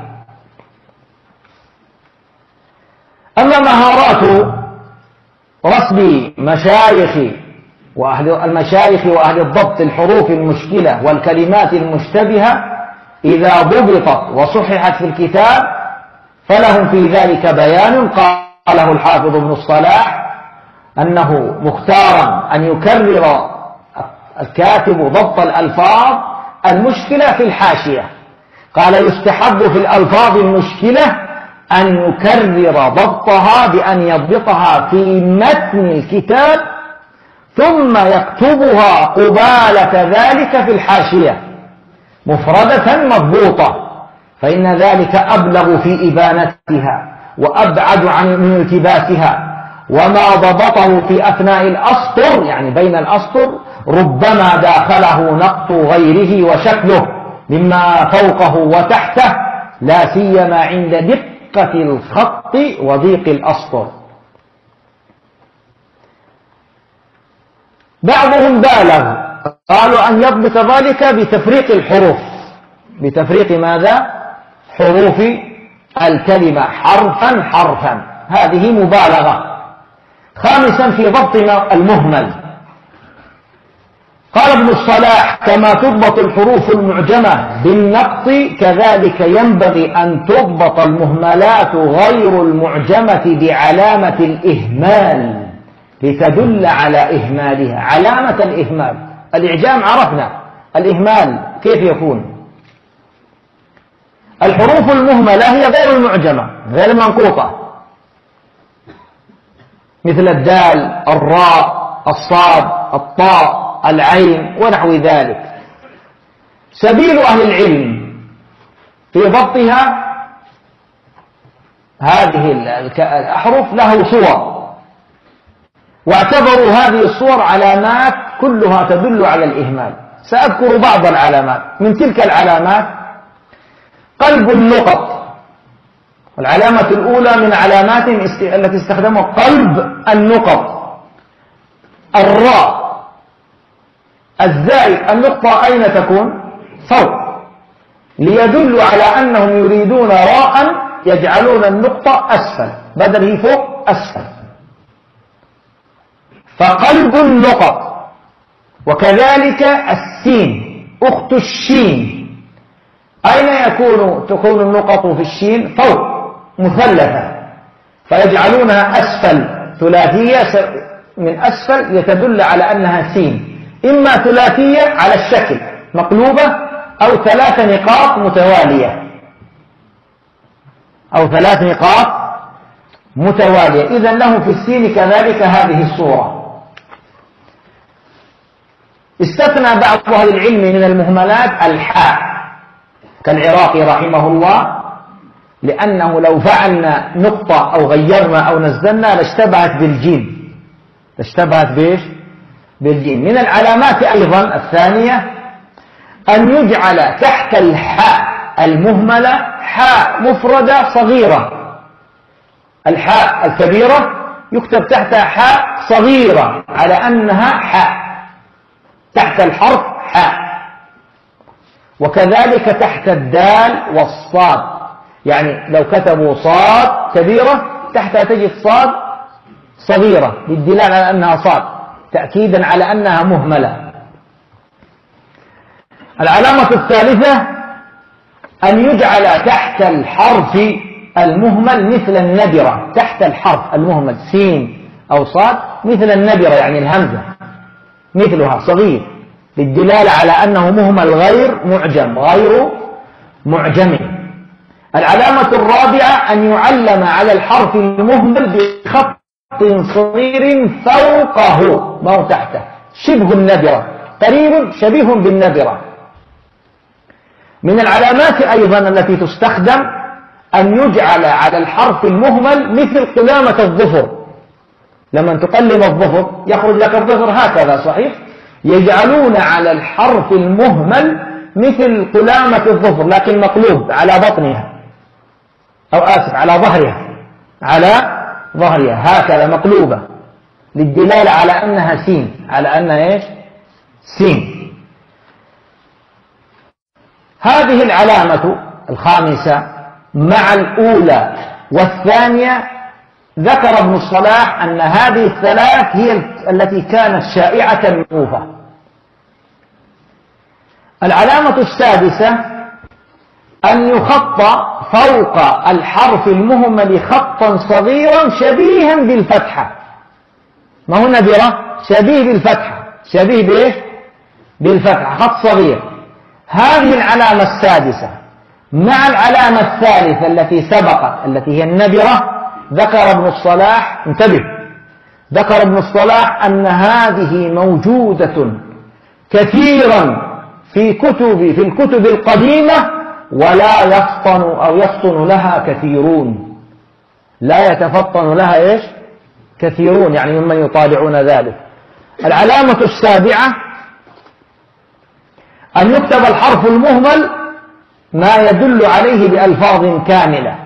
أما مهارات رسم مشايخ وأهل المشايخ وأهل الضبط الحروف المشكلة والكلمات المشتبهة إذا ضبطت وصححت في الكتاب فلهم في ذلك بيان. قاله الحافظ ابن الصلاح أنه مختارا أن يكرر الكاتب ضبط الألفاظ المشكلة في الحاشية. قال يستحب في الألفاظ المشكلة أن يكرر ضبطها بأن يضبطها في متن الكتاب ثم يكتبها قبالة ذلك في الحاشية مفردة مضبوطة، فإن ذلك أبلغ في إبانتها وأبعد عن التباسها. وما ضبطه في أثناء الأسطر، يعني بين الأسطر، ربما داخله نقط غيره وشكله مما فوقه وتحته، لا سيما عند دقة الخط وضيق الأسطر. بعضهم بالغ، قالوا أن يضبط ذلك بتفريق الحروف، بتفريق ماذا؟ حروف الكلمة حرفا حرفا، هذه مبالغة. خامسا في ضبط المهمل، قال ابن الصلاح كما تضبط الحروف المعجمة بالنقط كذلك ينبغي أن تضبط المهملات غير المعجمة بعلامة الإهمال لتدل على إهمالها. علامة الإهمال، الإعجام عرفنا، الإهمال كيف يكون؟ الحروف المهملة هي غير المعجمة غير المنقوطة، مثل الدال، الراء، الصاد، الطاء، العين ونحو ذلك. سبيل أهل العلم في ضبطها هذه الأحرف له صور، واعتبروا هذه الصور علامات كلها تدل على الإهمال. سأذكر بعض العلامات. من تلك العلامات قلب النقط، العلامة الأولى من علامات التي استخدمها قلب النقط. الراء، الزاي، النقطة أين تكون؟ فوق، ليدل على أنهم يريدون راء يجعلون النقطة أسفل، بدل هي فوق أسفل، فقلب النقط. وكذلك السين أخت الشين، أين تكون النقط في الشين؟ فوق مثلثة، فيجعلونها أسفل ثلاثية من أسفل لتدل على أنها سين، إما ثلاثية على الشكل مقلوبة أو 3 نقاط متوالية، أو 3 نقاط متوالية. إذن له في السين كذلك هذه الصورة. استثنى بعض أهل العلم من المهملات الحاء كالعراقي رحمه الله، لأنه لو فعلنا نقطة أو غيرنا أو نزلنا لاشتبهت بالجيم، اشتبهت بإيش؟ بالجيم. من العلامات أيضا الثانية أن يجعل تحت الحاء المهملة حاء مفردة صغيرة. الحاء الكبيرة يكتب تحتها حاء صغيرة على أنها حاء، تحت الحرف حاء. وكذلك تحت الدال والصاد، يعني لو كتبوا صاد كبيرة تحتها تجد صاد صغيرة للدلالة على أنها صاد، تأكيدا على أنها مهملة. العلامة الثالثة أن يجعل تحت الحرف المهمل مثل النبرة، تحت الحرف المهمل سين أو صاد مثل النبرة يعني الهمزة مثلها صغير للدلالة على أنه مهمل غير معجم، غير معجم. العلامة الرابعة أن يعلم على الحرف المهمل بخط صغير فوقه ما هو تحته، شبه النبرة، قريب شبيه بالنبرة. من العلامات أيضا التي تستخدم أن يجعل على الحرف المهمل مثل قلامة الظفر. لما تقلم الظفر يخرج لك الظفر هكذا صحيح، يجعلون على الحرف المهمل مثل قلامة الظفر لكن مقلوب على بطنها، أو آسف على ظهرها، على ظهرها هكذا مقلوبة للدلالة على أنها سين، على أنها إيش؟ سين. هذه العلامة الخامسة مع الأولى والثانية ذكر ابن الصلاح أن هذه الثلاث هي التي كانت شائعة معروفة. العلامة السادسة أن يخط فوق الحرف المهمل خطا صغيرا شبيها بالفتحة. ما هو نبرة؟ شبيه بالفتحة، شبيه بإيش؟ بالفتحة، خط صغير. هذه العلامة السادسة مع العلامة الثالثة التي سبقت التي هي النبرة ذكر ابن الصلاح، انتبه، ذكر ابن الصلاح أن هذه موجودة كثيرا في الكتب القديمة ولا يفطن أو يفطن لها كثيرون، لا يتفطن لها إيش؟ كثيرون، يعني ممن يطالعون ذلك. العلامة السابعة أن يكتب الحرف المهمل ما يدل عليه بألفاظ كاملة،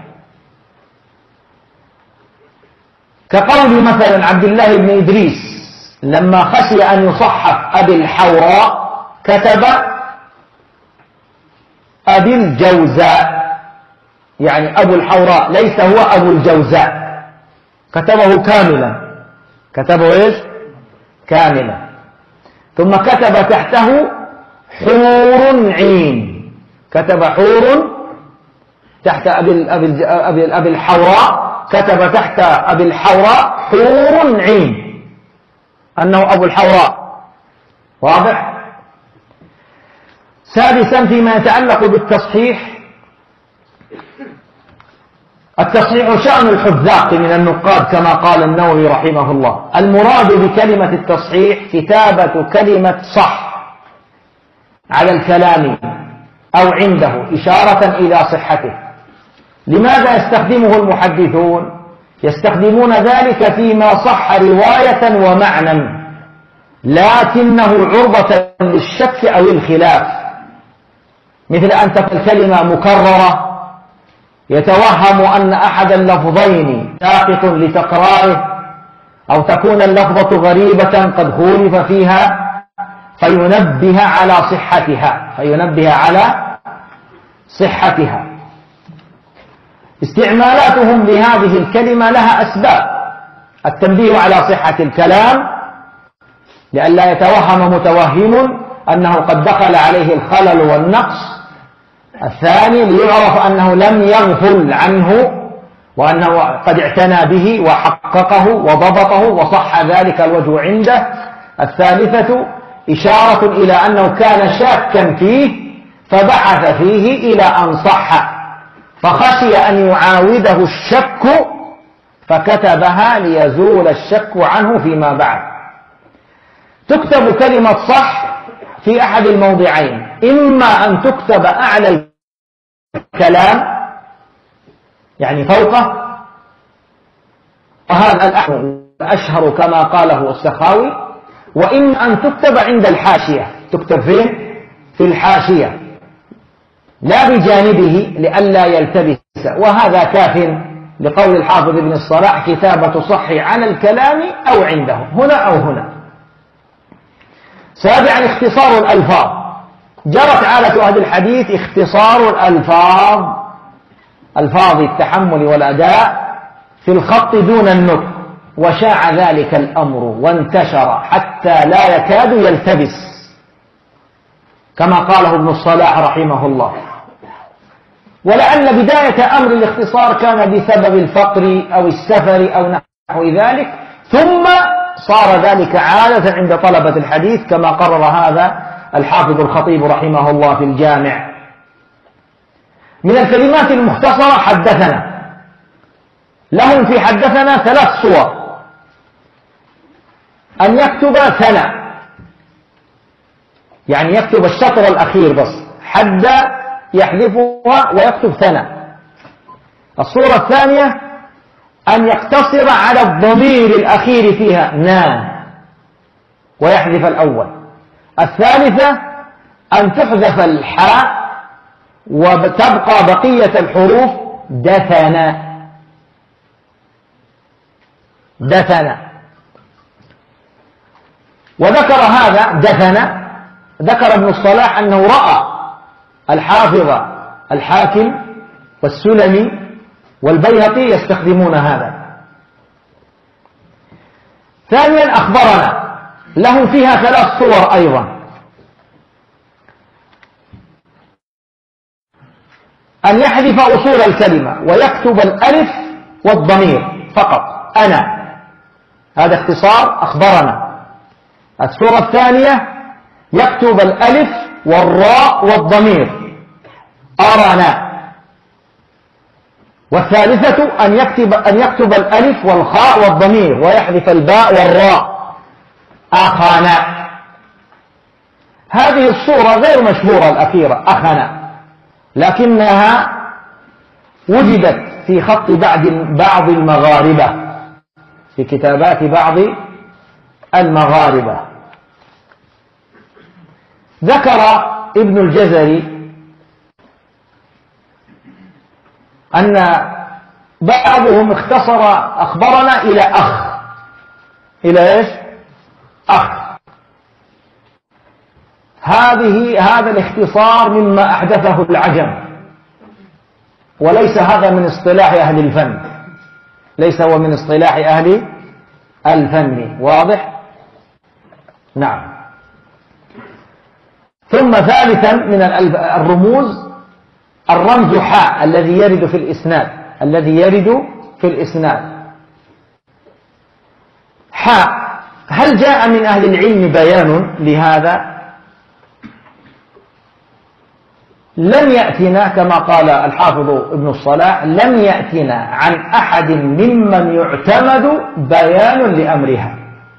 كقول مثلا عبد الله بن إدريس لما خشي أن يصحف أبي الحوراء كتب أبي الجوزاء، يعني أبو الحوراء ليس هو أبو الجوزاء، كتبه كاملا، كتبه إيش؟ كاملا. ثم كتب تحته حور عين، كتب حور تحت أبي الحوراء، كتب تحت أبي الحوراء حور عين أنه أبو الحوراء. واضح؟ سادسا فيما يتعلق بالتصحيح، التصحيح شأن الحذاق من النقاد كما قال النووي رحمه الله. المراد بكلمة التصحيح كتابة كلمة صح على الكلام أو عنده إشارة إلى صحته. لماذا يستخدمه المحدثون؟ يستخدمون ذلك فيما صح رواية ومعنى لكنه عرضة للشك أو الخلاف، مثل أن تكون الكلمة مكررة يتوهم أن أحد اللفظين ساقط لتكراره، أو تكون اللفظة غريبة قد خولف فيها فينبه على صحتها، استعمالاتهم لهذه الكلمة لها أسباب: التنبيه على صحة الكلام لئلا يتوهم متوهم أنه قد دخل عليه الخلل والنقص. الثاني ليعرف أنه لم يغفل عنه وأنه قد اعتنى به وحققه وضبطه وصح ذلك الوجه عنده. الثالثة إشارة إلى أنه كان شاكا فيه فبحث فيه إلى أن صح، فخشي أن يعاوده الشك فكتبها ليزول الشك عنه فيما بعد. تكتب كلمة صح في أحد الموضعين: إما أن تكتب أعلى الكلام يعني فوقه، وهذا الأشهر كما قاله السخاوي، وإما أن تكتب عند الحاشية، تكتب فين؟ في الحاشية لا بجانبه لئلا يلتبس، وهذا كاف لقول الحافظ ابن الصلاح: كتابة صح على الكلام أو عنده، هنا أو هنا. سابعا اختصار الألفاظ. جرت عادة أهل الحديث اختصار الألفاظ، ألفاظ التحمل والأداء في الخط دون النطق، وشاع ذلك الأمر وانتشر حتى لا يكاد يلتبس، كما قاله ابن الصلاح رحمه الله. ولعل بداية أمر الاختصار كان بسبب الفقر أو السفر أو نحو ذلك، ثم صار ذلك عادة عند طلبة الحديث، كما قرر هذا الحافظ الخطيب رحمه الله في الجامع. من الكلمات المختصرة حدثنا. لهم في حدثنا 3 صور: أن يكتب ثنى، يعني يكتب الشطر الأخير بس، حد يحذفها ويكتب ثنى. الصورة الثانية أن يقتصر على الضمير الأخير فيها نا ويحذف الأول. الثالثة أن تحذف الحاء وتبقى بقية الحروف دثنا. وذكر هذا دثنا، ذكر ابن الصلاح أنه رأى الحافظ الحاكم والسلمي والبيهقي يستخدمون هذا. ثانيا أخبرنا، لهم فيها 3 صور أيضا: أن يحذف أصول الكلمة ويكتب الألف والضمير فقط، أنا، هذا اختصار أخبرنا. الصورة الثانية يكتب الألف والراء والضمير، أرنا. والثالثة أن يكتب الألف والخاء والضمير ويحذف الباء والراء، أخنا. هذه الصورة غير مشهورة الأخيرة، أخنا، لكنها وجدت في خط بعض المغاربة، في كتابات بعض المغاربة. ذكر ابن الجزري أن بعضهم اختصر أخبرنا إلى أخ. إلى إيش؟ أخ. هذا الاختصار مما أحدثه العجم، وليس هذا من اصطلاح أهل الفن، ليس هو من اصطلاح أهل الفن. واضح؟ نعم. ثم ثالثا من الرموز الرمز حاء الذي يرد في الإسناد، حاء. هل جاء من أهل العلم بيان لهذا؟ لم يأتنا، كما قال الحافظ ابن الصلاح: لم يأتنا عن أحد ممن يعتمد بيان لأمرها.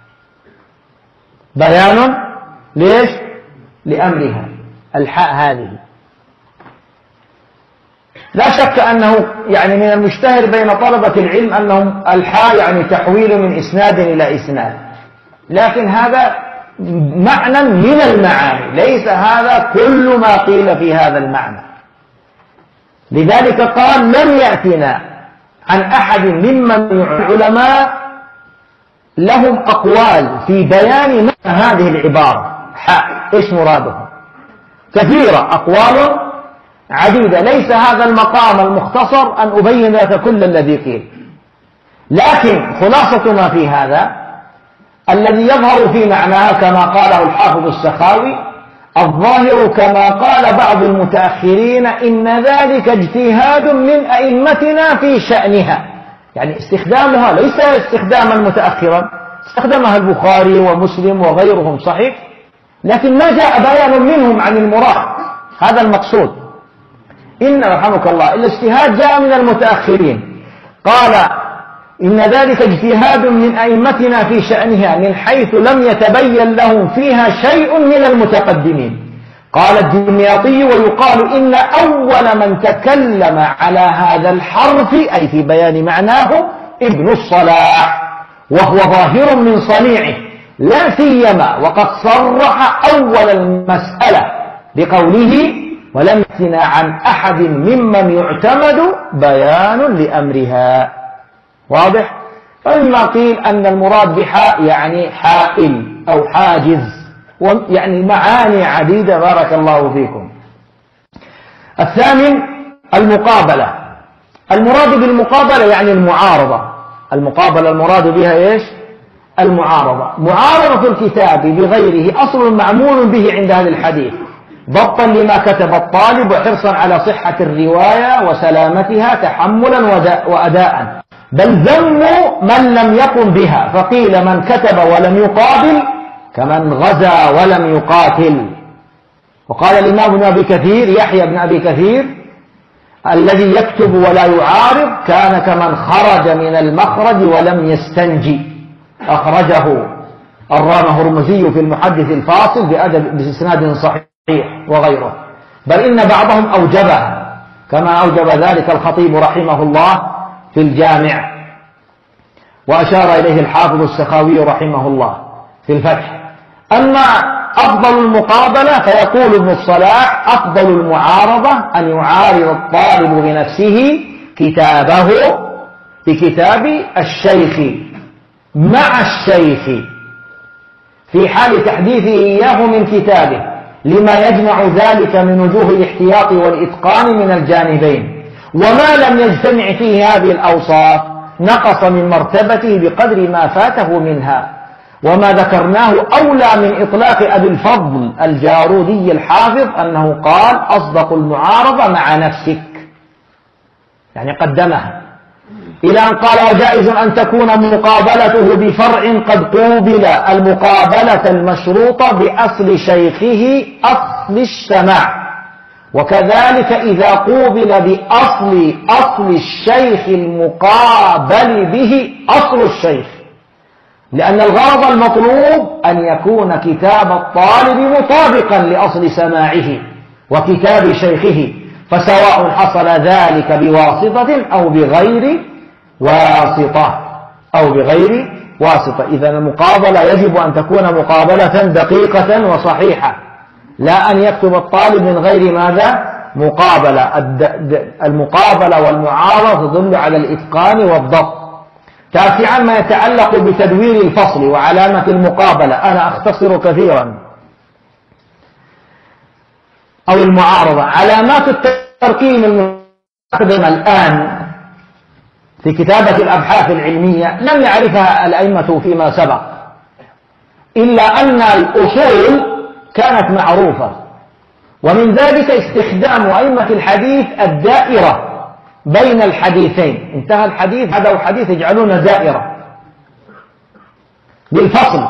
بيان ليش؟ لأمرها، الحاء هذه. لا شك أنه يعني من المشتهر بين طلبة العلم أنهم الحاء يعني تحويل من إسناد إلى إسناد، لكن هذا معنى من المعاني، ليس هذا كل ما قيل في هذا المعنى. لذلك قال: لم يأتنا عن أحد ممن العلماء لهم أقوال في بيان معنى هذه العبارة حاء، إيش مرادهم؟ كثيرة، أقوال عديدة. ليس هذا المقام المختصر أن أبين لك كل الذي قيل، لكن خلاصة ما في هذا الذي يظهر في معناها كما قاله الحافظ السخاوي: الظاهر كما قال بعض المتأخرين إن ذلك اجتهاد من أئمتنا في شأنها. يعني استخدامها ليس استخداما متأخرا، استخدمها البخاري ومسلم وغيرهم صحيح، لكن ما جاء بيان منهم عن المراد، هذا المقصود. إن رحمك الله الاجتهاد جاء من المتأخرين، قال إن ذلك اجتهاد من أئمتنا في شأنها من حيث لم يتبين لهم فيها شيء من المتقدمين. قال الدمياطي: ويقال إن أول من تكلم على هذا الحرف أي في بيان معناه ابن الصلاح، وهو ظاهر من صنيعه، لا سيما وقد صرح أول المسألة بقوله ولم يأتنا عن أحد ممن يعتمد بيان لأمرها. واضح؟ فمما قيل أن المراد بحاء يعني حائل أو حاجز، يعني معاني عديدة بارك الله فيكم. الثامن المقابلة. المراد بالمقابلة يعني المعارضة. المقابلة المراد بها إيش؟ المعارضة. معارضة الكتاب بغيره أصل معمول به عند أهل الحديث ضبطا لما كتب الطالب وحرصا على صحة الرواية وسلامتها تحملا وأداء، بل ذموا من لم يقم بها، فقيل من كتب ولم يقابل كمن غزا ولم يقاتل. وقال الإمام ابن أبي كثير يحيى بن أبي كثير الذي يكتب ولا يعارض كان كمن خرج من المخرج ولم يستنجي. أخرجه الرامهرمزي في المحدث الفاصل بإسناد صحيح وغيره، بل إن بعضهم أوجبها كما أوجب ذلك الخطيب رحمه الله في الجامع، وأشار إليه الحافظ السخاوي رحمه الله في الفتح. أما أفضل المقابلة فيقول ابن الصلاح أفضل المعارضة أن يعارض الطالب بنفسه كتابه بكتاب الشيخ مع الشيخ في حال تحديثه إياه من كتابه، لما يجمع ذلك من وجوه الاحتياط والإتقان من الجانبين. وما لم يجتمع فيه هذه الأوصاف نقص من مرتبته بقدر ما فاته منها. وما ذكرناه أولى من إطلاق أبي الفضل الجارودي الحافظ أنه قال أصدق المعارضة مع نفسك، يعني قدمها، إلى أن قال وجائز أن تكون مقابلته بفرع قد قوبل المقابلة المشروطة بأصل شيخه أصل السماع، وكذلك إذا قوبل بأصل الشيخ المقابل به أصل الشيخ، لأن الغرض المطلوب أن يكون كتاب الطالب مطابقا لأصل سماعه وكتاب شيخه، فسواء حصل ذلك بواسطة أو بغير واسطة إذا المقابلة يجب أن تكون مقابلة دقيقة وصحيحة، لا أن يكتب الطالب من غير ماذا؟ مقابلة. المقابلة والمعارضة تدل على الإتقان والضبط. تاسعا ما يتعلق بتدوير الفصل وعلامة المقابلة. أنا أختصر كثيرا أو المعارضة. علامات الترقيم المستخدمة الآن في كتابة الأبحاث العلمية لم يعرفها الأئمة فيما سبق، إلا أن الأصول كانت معروفة، ومن ذلك استخدام أئمة الحديث الدائرة بين الحديثين. انتهى الحديث هذا وحديث يجعلون دائرة بالفصل،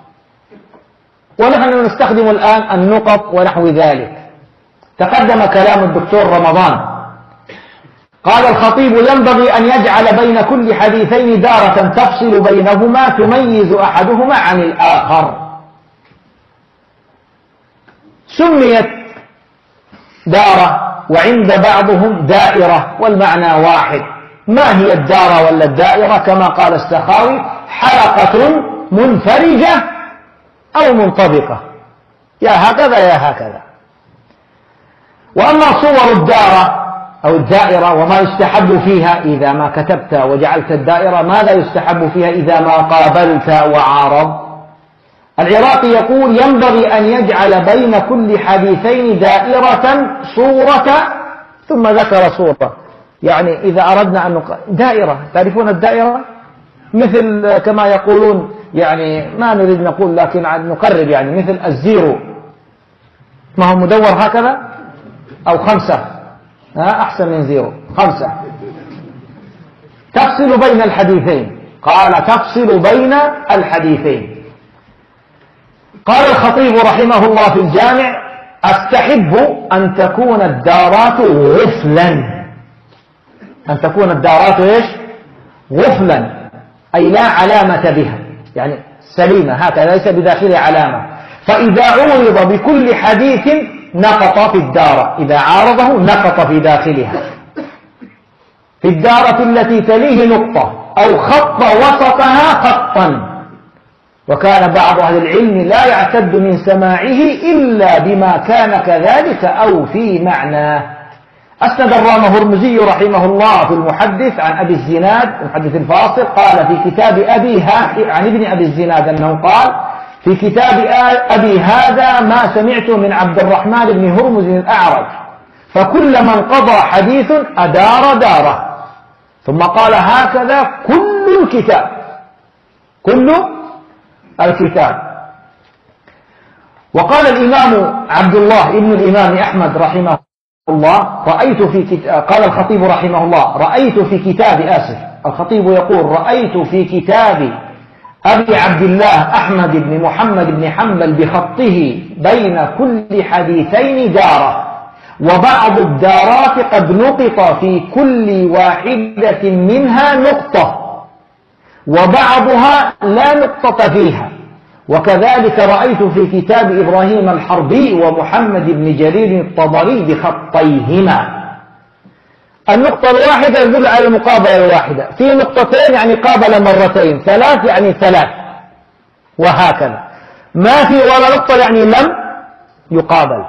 ونحن نستخدم الآن النقط ونحو ذلك. تقدم كلام الدكتور رمضان، قال الخطيب ينبغي أن يجعل بين كل حديثين دارة تفصل بينهما تميز أحدهما عن الآخر. سميت دارة وعند بعضهم دائرة والمعنى واحد. ما هي الدارة ولا الدائرة؟ كما قال السخاوي حلقة منفرجة أو منطبقة، يا هكذا يا هكذا. وأما صور الدارة أو الدائرة وما يستحب فيها إذا ما كتبت وجعلت الدائرة، ماذا يستحب فيها إذا ما قابلت وعارض؟ العراقي يقول ينبغي أن يجعل بين كل حديثين دائرة صورة، ثم ذكر صورة. يعني إذا أردنا أن دائرة، تعرفون الدائرة مثل كما يقولون، يعني ما نريد نقول لكن نقرب، يعني مثل الزيرو، ما هو مدور هكذا أو 5 أحسن من 0 5 تفصل بين الحديثين. قال تفصل بين الحديثين. قال الخطيب رحمه الله في الجامع أستحب أن تكون الدارات غفلا. أن تكون الدارات إيش؟ غفلا، أي لا علامة بها، يعني سليمة هكذا ليس بداخلها علامة. فإذا عورض بكل حديث نقط في الدارة، إذا عارضه نقط في داخلها. في الدارة التي تليه نقطة أو خط وسطها خطا، وكان بعض أهل العلم لا يعتد من سماعه إلا بما كان كذلك أو في معناه. أسند الرامهرمزي رحمه الله في المحدث عن أبي الزناد المحدث الفاصل قال في كتاب عن ابن أبي الزناد أنه قال في كتاب أبي هذا ما سمعته من عبد الرحمن بن هرمز الأعرج، فكل من قضى حديث أدار داره. ثم قال هكذا كل الكتاب، كل الكتاب. وقال الإمام عبد الله ابن الإمام أحمد رحمه الله قال الخطيب رحمه الله رأيت في كتاب الخطيب يقول رأيت في كتاب أبي عبد الله أحمد بن محمد بن حنبل بخطه بين كل حديثين دارة، وبعض الدارات قد نقط في كل واحدة منها نقطة، وبعضها لا نقطة فيها. وكذلك رأيت في كتاب إبراهيم الحربي ومحمد بن جرير الطبري بخطيهما. النقطة الواحدة يدل على المقابلة الواحدة، في نقطتين يعني قابل مرتين، ثلاث يعني ثلاث، وهكذا. ما في ولا نقطة يعني لم يقابل.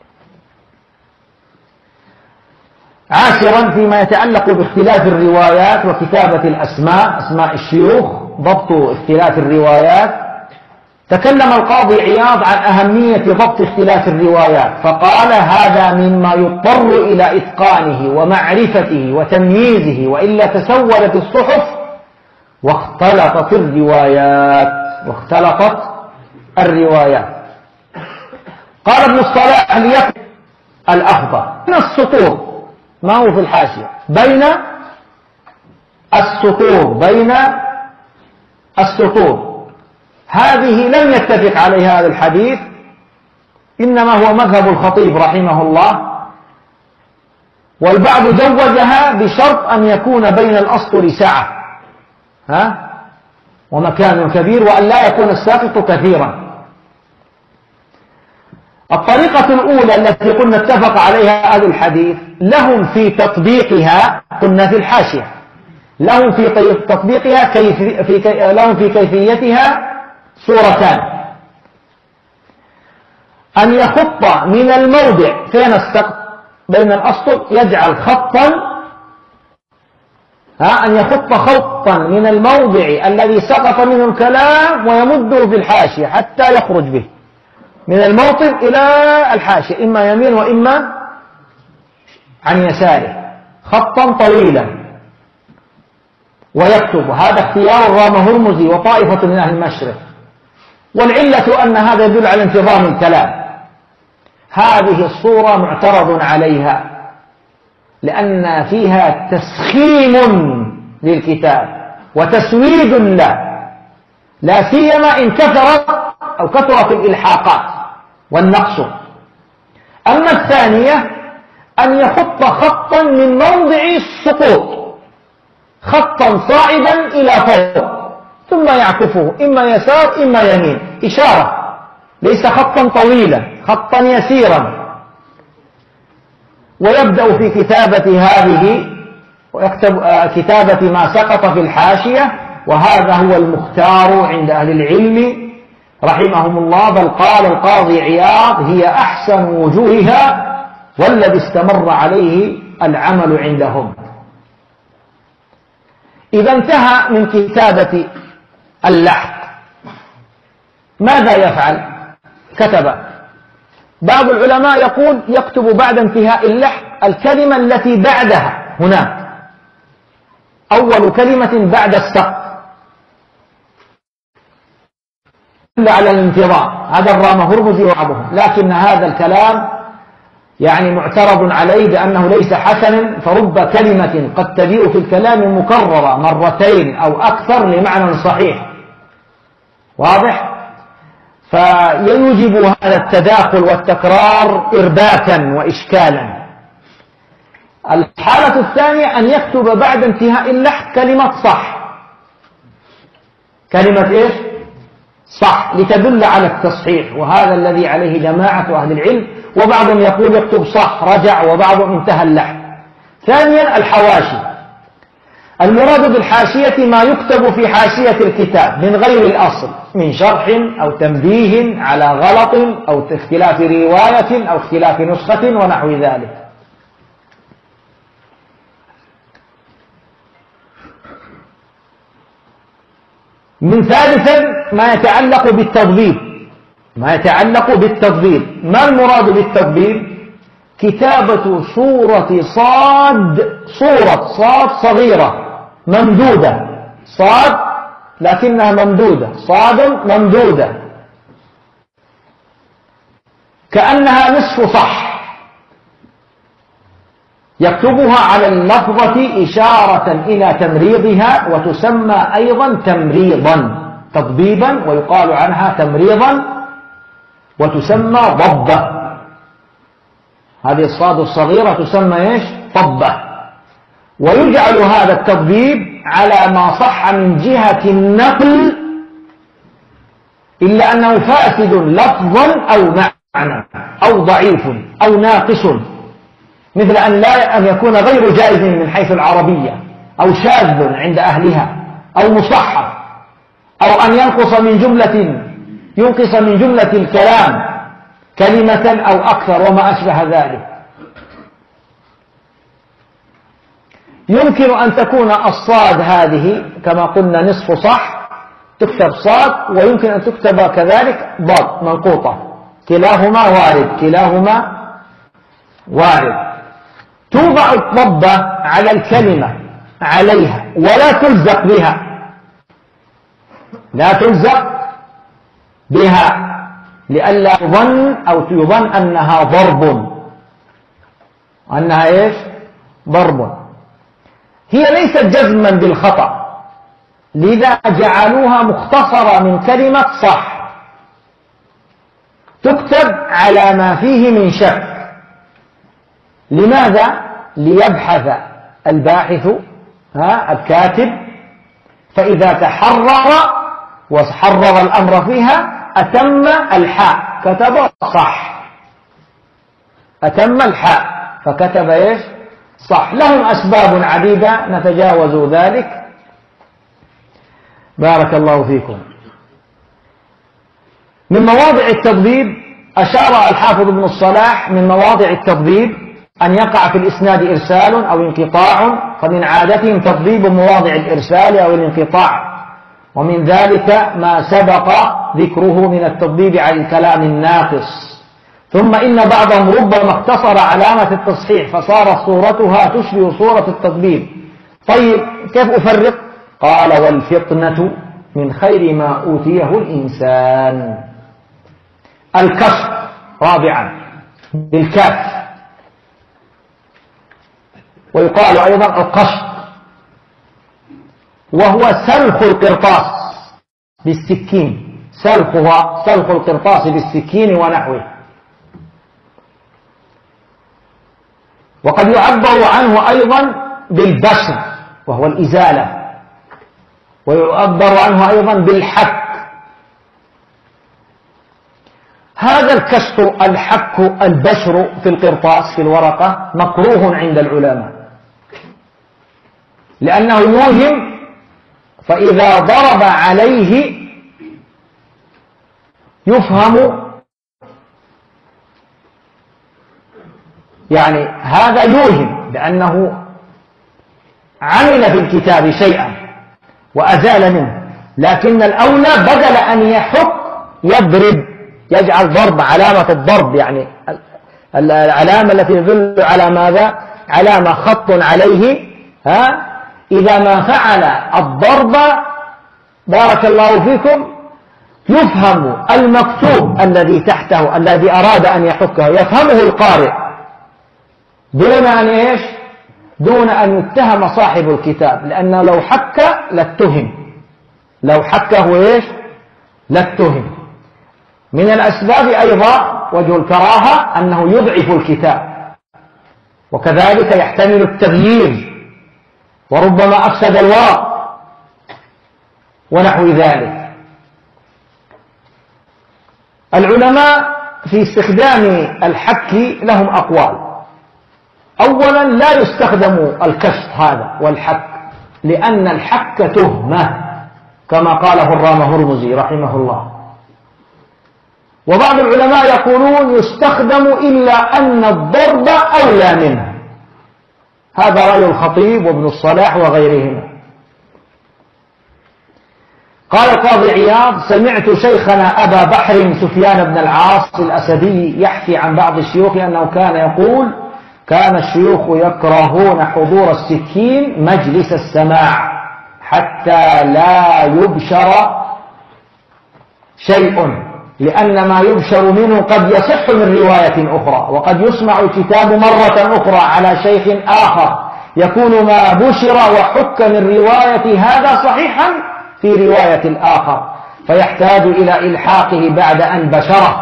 عاشرا فيما يتعلق باختلاف الروايات وكتابة الأسماء، أسماء الشيوخ، ضبط اختلاف الروايات. تكلم القاضي عياض عن أهمية ضبط اختلاف الروايات، فقال هذا مما يضطر إلى إتقانه ومعرفته وتمييزه، وإلا تسولت الصحف واختلطت الروايات. قال ابن الصلاح ليكن الأخضر بين السطور، ما هو في الحاشية، بين السطور هذه لم يتفق عليها هذا الحديث، إنما هو مذهب الخطيب رحمه الله، والبعض جوزها بشرط أن يكون بين الأسطر سعة ومكان كبير، وأن لا يكون الساقط كثيرا. الطريقة الأولى التي قلنا اتفق عليها أهل الحديث لهم في تطبيقها، قلنا في الحاشية، لهم في تطبيقها لهم في كيفيتها صورتان: أن يخط من الموضع فين السقط بين الأسطر يجعل خطا، أن يخط خطا من الموضع الذي سقط منه الكلام ويمده في الحاشية حتى يخرج به من الموطن إلى الحاشية، إما يمين وإما عن يساره، خطا طويلا ويكتب. هذا اختيار الرامهرمزي وطائفة من أهل المشرق، والعلة أن هذا يدل على انتظام الكلام. هذه الصورة معترض عليها لأن فيها تسخيم للكتاب وتسويد له، لا سيما إن كثرت الإلحاقات والنقص. أما الثانية أن يخط خطا من موضع السقوط، خطا صاعدا إلى فوق، ثم يعكفه إما يسار إما يمين، إشارة، ليس خطا طويلا، خطا يسيرا. ويبدأ في كتابة هذه ويكتب كتابة ما سقط في الحاشية، وهذا هو المختار عند أهل العلم رحمهم الله. بل قال القاضي عياض هي أحسن وجوهها والذي استمر عليه العمل عندهم. إذا انتهى من كتابة اللحق ماذا يفعل؟ كتب. بعض العلماء يقول يكتب بعد انتهاء اللحق الكلمة التي بعدها هناك، أول كلمة بعد السقط، على الانتظام. هذا الرامهرمزي وبعضهم، لكن هذا الكلام يعني معترض عليه بأنه ليس حسنا، فرب كلمة قد تجيء في الكلام مكررة مرتين أو أكثر لمعنى صحيح، واضح؟ فيوجب هذا التداخل والتكرار إرباكا وإشكالا. الحالة الثانية أن يكتب بعد انتهاء اللحق كلمة صح، كلمة إيش؟ صح، لتدل على التصحيح، وهذا الذي عليه جماعة أهل العلم. وبعضهم يقول يكتب صح رجع، وبعضهم انتهى اللحق. ثانيا الحواشي، المراد بالحاشية ما يكتب في حاشية الكتاب من غير الأصل من شرح أو تنبيه على غلط أو اختلاف رواية أو اختلاف نسخة ونحو ذلك. من ثالثا ما يتعلق بالتضبيب. ما المراد بالتضبيب؟ كتابة صورة صاد صغيرة ممدودة، صاد لكنها ممدودة، صاد ممدودة كأنها نصف صح، يكتبها على اللفظة إشارة إلى تمريضها، وتسمى أيضا تمريضا، تضبيبا، ويقال عنها تمريضا، وتسمى ضبة. هذه الصاد الصغيرة تسمى إيش؟ ضبة. ويجعل هذا التضبيب على ما صح من جهة النقل، إلا أنه فاسد لفظا أو معنى أو ضعيف أو ناقص، مثل أن يكون غير جائز من حيث العربية، أو شاذ عند أهلها، أو مصحف، أو أن ينقص من جملة الكلام كلمة أو أكثر وما أشبه ذلك. يمكن أن تكون الصاد هذه كما قلنا نصف صح، تكتب صاد، ويمكن أن تكتب كذلك ضاد منقوطة، كلاهما وارد. توضع الضبة على الكلمة عليها ولا تلزق بها، لئلا يظن أنها ضرب. هي ليست جزما بالخطأ، لذا جعلوها مختصرة من كلمة صح، تكتب على ما فيه من شك. لماذا؟ ليبحث الباحث الكاتب، فإذا تحرر وحرر الأمر فيها أتم الحاء كتب صح، أتم الحاء فكتب إيش؟ صح. لهم أسباب عديدة نتجاوز ذلك. بارك الله فيكم. من مواضع التضبيب أشار الحافظ ابن الصلاح، من مواضع التضبيب أن يقع في الإسناد إرسال أو انقطاع، فمن عادتهم تضبيب مواضع الإرسال أو الانقطاع، ومن ذلك ما سبق ذكره من التضبيب عن الكلام الناقص. ثم إن بعضهم ربما اختصر علامة التصحيح فصارت صورتها تشبه صورة التضبيب. طيب كيف أفرق؟ قال: والفطنة من خير ما أوتيه الإنسان. الكسر رابعا بالكاف، ويقال أيضا القشط، وهو سلخ القرطاس بالسكين، سلخ القرطاس بالسكين ونحوه. وقد يعبر عنه أيضا بالبشر وهو الإزالة، ويعبر عنه أيضا بالحك. هذا الكشط، الحك، البشر في القرطاس في الورقة مكروه عند العلماء، لأنه يوهم، فإذا ضرب عليه يفهم، يعني هذا يوهم بأنه عمل في الكتاب شيئا وأزال منه، لكن الأولى بدل أن يحك يضرب، يجعل ضرب، علامة الضرب، يعني العلامة التي تدل على ماذا؟ علامة خط عليه، إذا ما فعل الضرب بارك الله فيكم يفهم المكتوب الذي تحته الذي أراد أن يحكه، يفهمه القارئ دون أن إيش؟ دون أن يتهم صاحب الكتاب، لأنه لو حك لاتهم، لو حكه إيش؟ لاتهم. من الأسباب أيضا وجه الكراهة أنه يضعف الكتاب، وكذلك يحتمل التغيير، وربما أفسد الورق ونحو ذلك. العلماء في استخدام الحك لهم أقوال. أولا لا يستخدم الكشط هذا والحك، لأن الحك تهمة كما قاله الرام هرمزي رحمه الله. وبعض العلماء يقولون يستخدم إلا أن الضرب أولى منه. هذا رأي الخطيب وابن الصلاح وغيرهما. قال القاضي عياض: سمعت شيخنا أبا بحر سفيان بن العاص الأسدي يحكي عن بعض الشيوخ أنه كان يقول: كان الشيوخ يكرهون حضور السكين مجلس السماع حتى لا يبشر شيء، لأن ما يبشر منه قد يصح من رواية أخرى، وقد يسمع الكتاب مرة أخرى على شيخ آخر يكون ما بشر وحك من رواية هذا صحيحا في رواية الآخر، فيحتاج إلى إلحاقه بعد أن بشره.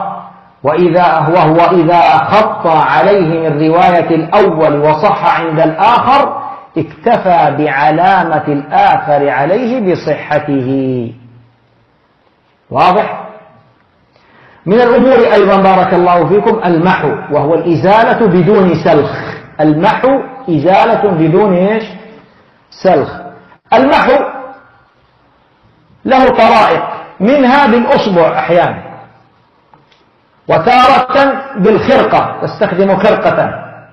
وإذا خط عليه من رواية الأول وصح عند الآخر اكتفى بعلامة الآخر عليه بصحته. واضح؟ من الأمور أيضا بارك الله فيكم المحو، وهو الإزالة بدون سلخ. المحو إزالة بدون إيش؟ سلخ. المحو له طرائق، منها بالأصبع أحيانا، وتارة بالخرقة، تستخدم خرقة.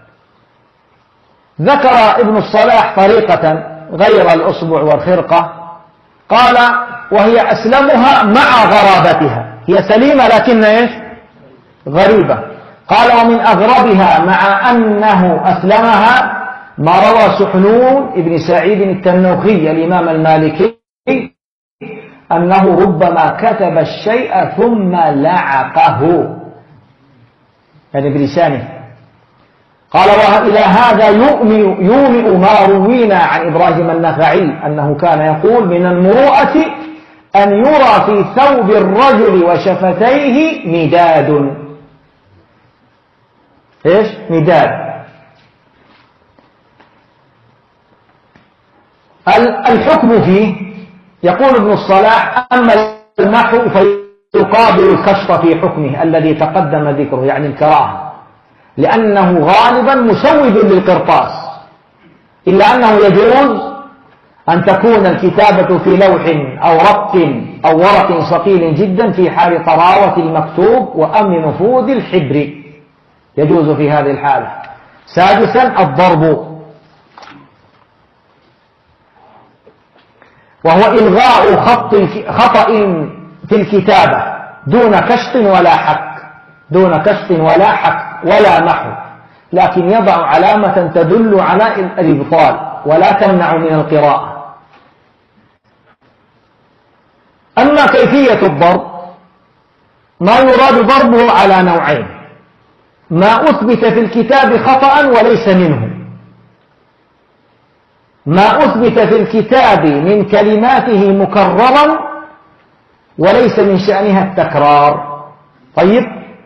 ذكر ابن الصلاح طريقة غير الأصبع والخرقة، قال: وهي أسلمها مع غرابتها، هي سليمة لكن إيش؟ غريبة. قال: ومن أغربها مع أنه أسلمها ما روى سحنون ابن سعيد التنوخي الإمام المالكي أنه ربما كتب الشيء ثم لعقه، يعني بلسانه. قال: وإلى هذا يومئ ما روينا عن إبراهيم النخعي أنه كان يقول: من المروءة أن يرى في ثوب الرجل وشفتيه مداد. إيش؟ مداد. الحكم فيه، يقول ابن الصلاح: أما المحو فيقابل الكشف في حكمه الذي تقدم ذكره، يعني الكراهة، لأنه غالبا مسود للقرطاس، إلا أنه يجوز أن تكون الكتابة في لوح أو رق أو ورق ثقيل جدا في حال طراوة المكتوب وأمن نفوذ الحبر، يجوز في هذه الحالة. سادسا الضرب، وهو إلغاء خطأ في الكتابة دون كشف ولا حك، دون كشف ولا حك ولا محو، لكن يضع علامة تدل على الإبطال ولا تمنع من القراءة. أما كيفية الضرب، ما يراد ضربه على نوعين: ما أثبت في الكتاب خطأ وليس منه، ما أثبت في الكتاب من كلماته مكررا وليس من شأنها التكرار. طيب،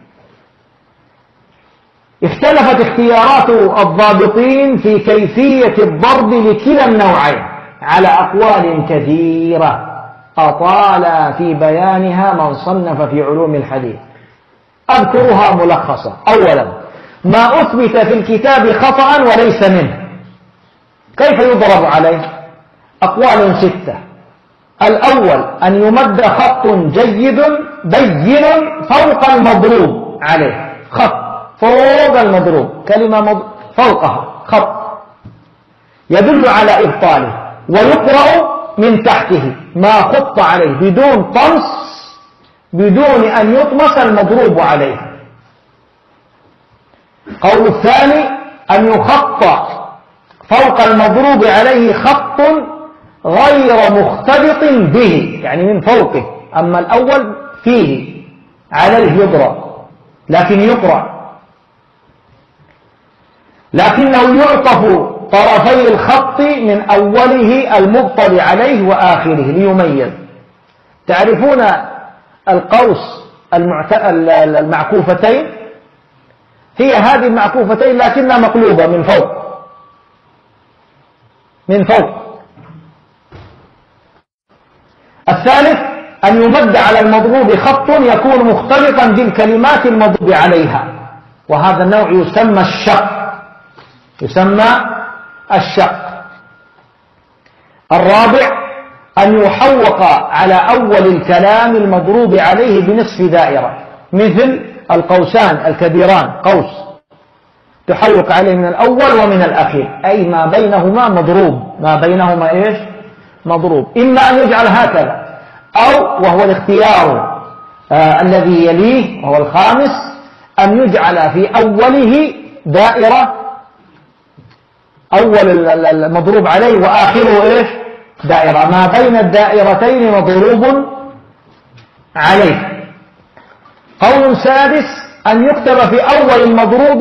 اختلفت اختيارات الضابطين في كيفية الضرب لكلا النوعين على أقوال كثيرة أطال في بيانها من صنف في علوم الحديث. أذكرها ملخصة. أولا، ما أثبت في الكتاب خطأ وليس منه، كيف يضرب عليه؟ أقوال 6. الأول أن يمد خط جيد بين فوق المضروب عليه، خط فوق المضروب، كلمة فوقها خط يدل على إبطاله، ويقرأ من تحته ما خط عليه بدون طمس، بدون أن يطمس المضروب عليه. قول الثاني أن يخط فوق المضروب عليه خط غير مختلط به، يعني من فوقه. أما الأول فيه عليه يضرب لكن يقرأ، لكنه يعطف طرفي الخط من أوله المبطل عليه وآخره ليميز. تعرفون القوس المعكوفتين؟ هي هذه المعكوفتين لكنها مقلوبة من فوق، من فوق. الثالث أن يمد على المضروب خط يكون مختلطا بالكلمات المضروب عليها، وهذا النوع يسمى الشق، يسمى الشق. الرابع أن يحوق على أول الكلام المضروب عليه بنصف دائرة، مثل القوسان الكبيران، قوس تحوق عليه من الأول ومن الأخير، أي ما بينهما مضروب، ما بينهما إيش؟ مضروب. إما أن يجعل هكذا، أو وهو الاختيار الذي يليه وهو الخامس، أن يجعل في أوله دائرة، أول المضروب عليه وآخره إيش؟ دائرة، ما بين الدائرتين مضروب عليه. قول سادس أن يكتب في أول المضروب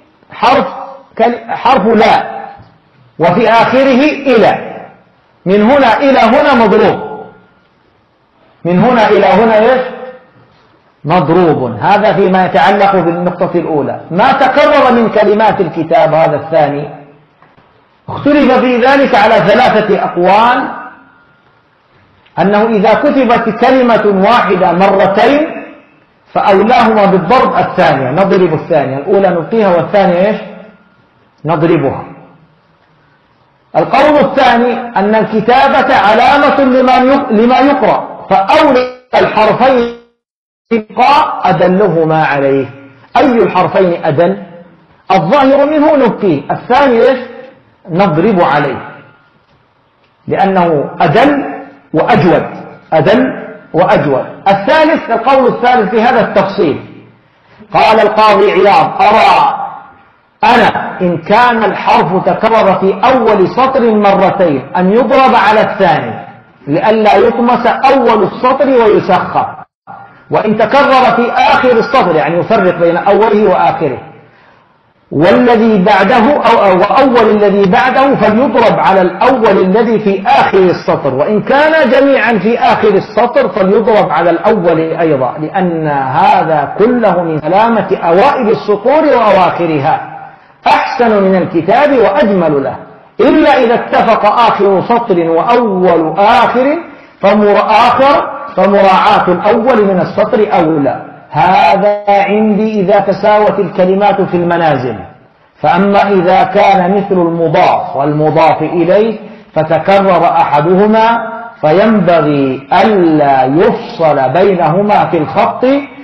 حرف لا، وفي آخره إلى، من هنا إلى هنا مضروب، من هنا إلى هنا إيش؟ مضروب. هذا فيما يتعلق بالنقطة الأولى. ما تكرر من كلمات الكتاب هذا الثاني اختلف في ذلك على 3 أقوال، أنه إذا كتبت كلمة واحدة مرتين فأولاهما بالضرب الثانية، نضرب الثانية، الأولى نلقيها والثانية إيش؟ نضربها. القول الثاني أن الكتابة علامة لما يقرأ، فأولى الحرفين يبقى أدلهما عليه. أي الحرفين أدل؟ الظاهر منه نبقيه، الثاني إيش؟ نضرب عليه، لأنه أدل وأجود، أدل وأجود. الثالث، القول الثالث في هذا التفصيل، قال القاضي عياض: أرى أنا إن كان الحرف تكرر في أول سطر مرتين أن يضرب على الثاني لئلا يطمس أول السطر ويسخر، وإن تكرر في آخر السطر يعني يفرق بين أوله وآخره، والذي بعده وأول الذي بعده فليضرب على الأول الذي في آخر السطر، وإن كان جميعا في آخر السطر فليضرب على الأول أيضا، لأن هذا كله من سلامة أوائل السطور وأواخرها، أحسن من الكتاب وأجمل له، إلا إذا اتفق آخر سطر وأول آخر فمراعاة الأول من السطر أولى. هذا عندي إذا تساوت الكلمات في المنازل. فأما إذا كان مثل المضاف والمضاف إليه فتكرر أحدهما فينبغي ألا يفصل بينهما في الخط،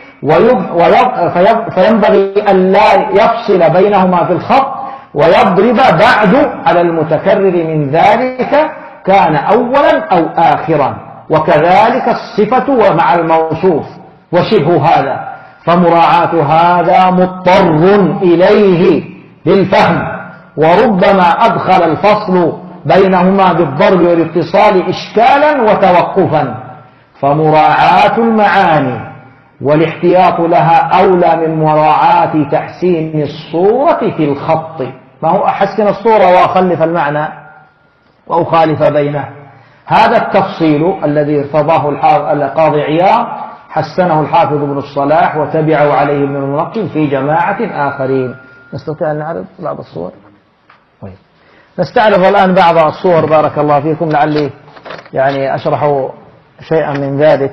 فينبغي ألا يفصل بينهما في الخط ويضرب بعد على المتكرر من ذلك كان أولا أو آخرا، وكذلك الصفة ومع الموصوف وشبه هذا، فمراعاة هذا مضطر إليه بالفهم، وربما أدخل الفصل بينهما بالضرب والاتصال إشكالا وتوقفا، فمراعاة المعاني والاحتياط لها أولى من مراعاة تحسين الصورة في الخط. ما هو أحسن الصورة وأخلف المعنى وأخالف بينه. هذا التفصيل الذي ارتضاه القاضي عياض حسنه الحافظ ابن الصلاح وتبعه عليه ابن المنقل في جماعة آخرين. نستطيع أن نعرض بعض الصور؟ طيب. نستعرض الآن بعض الصور بارك الله فيكم، لعلي يعني أشرح شيئا من ذلك.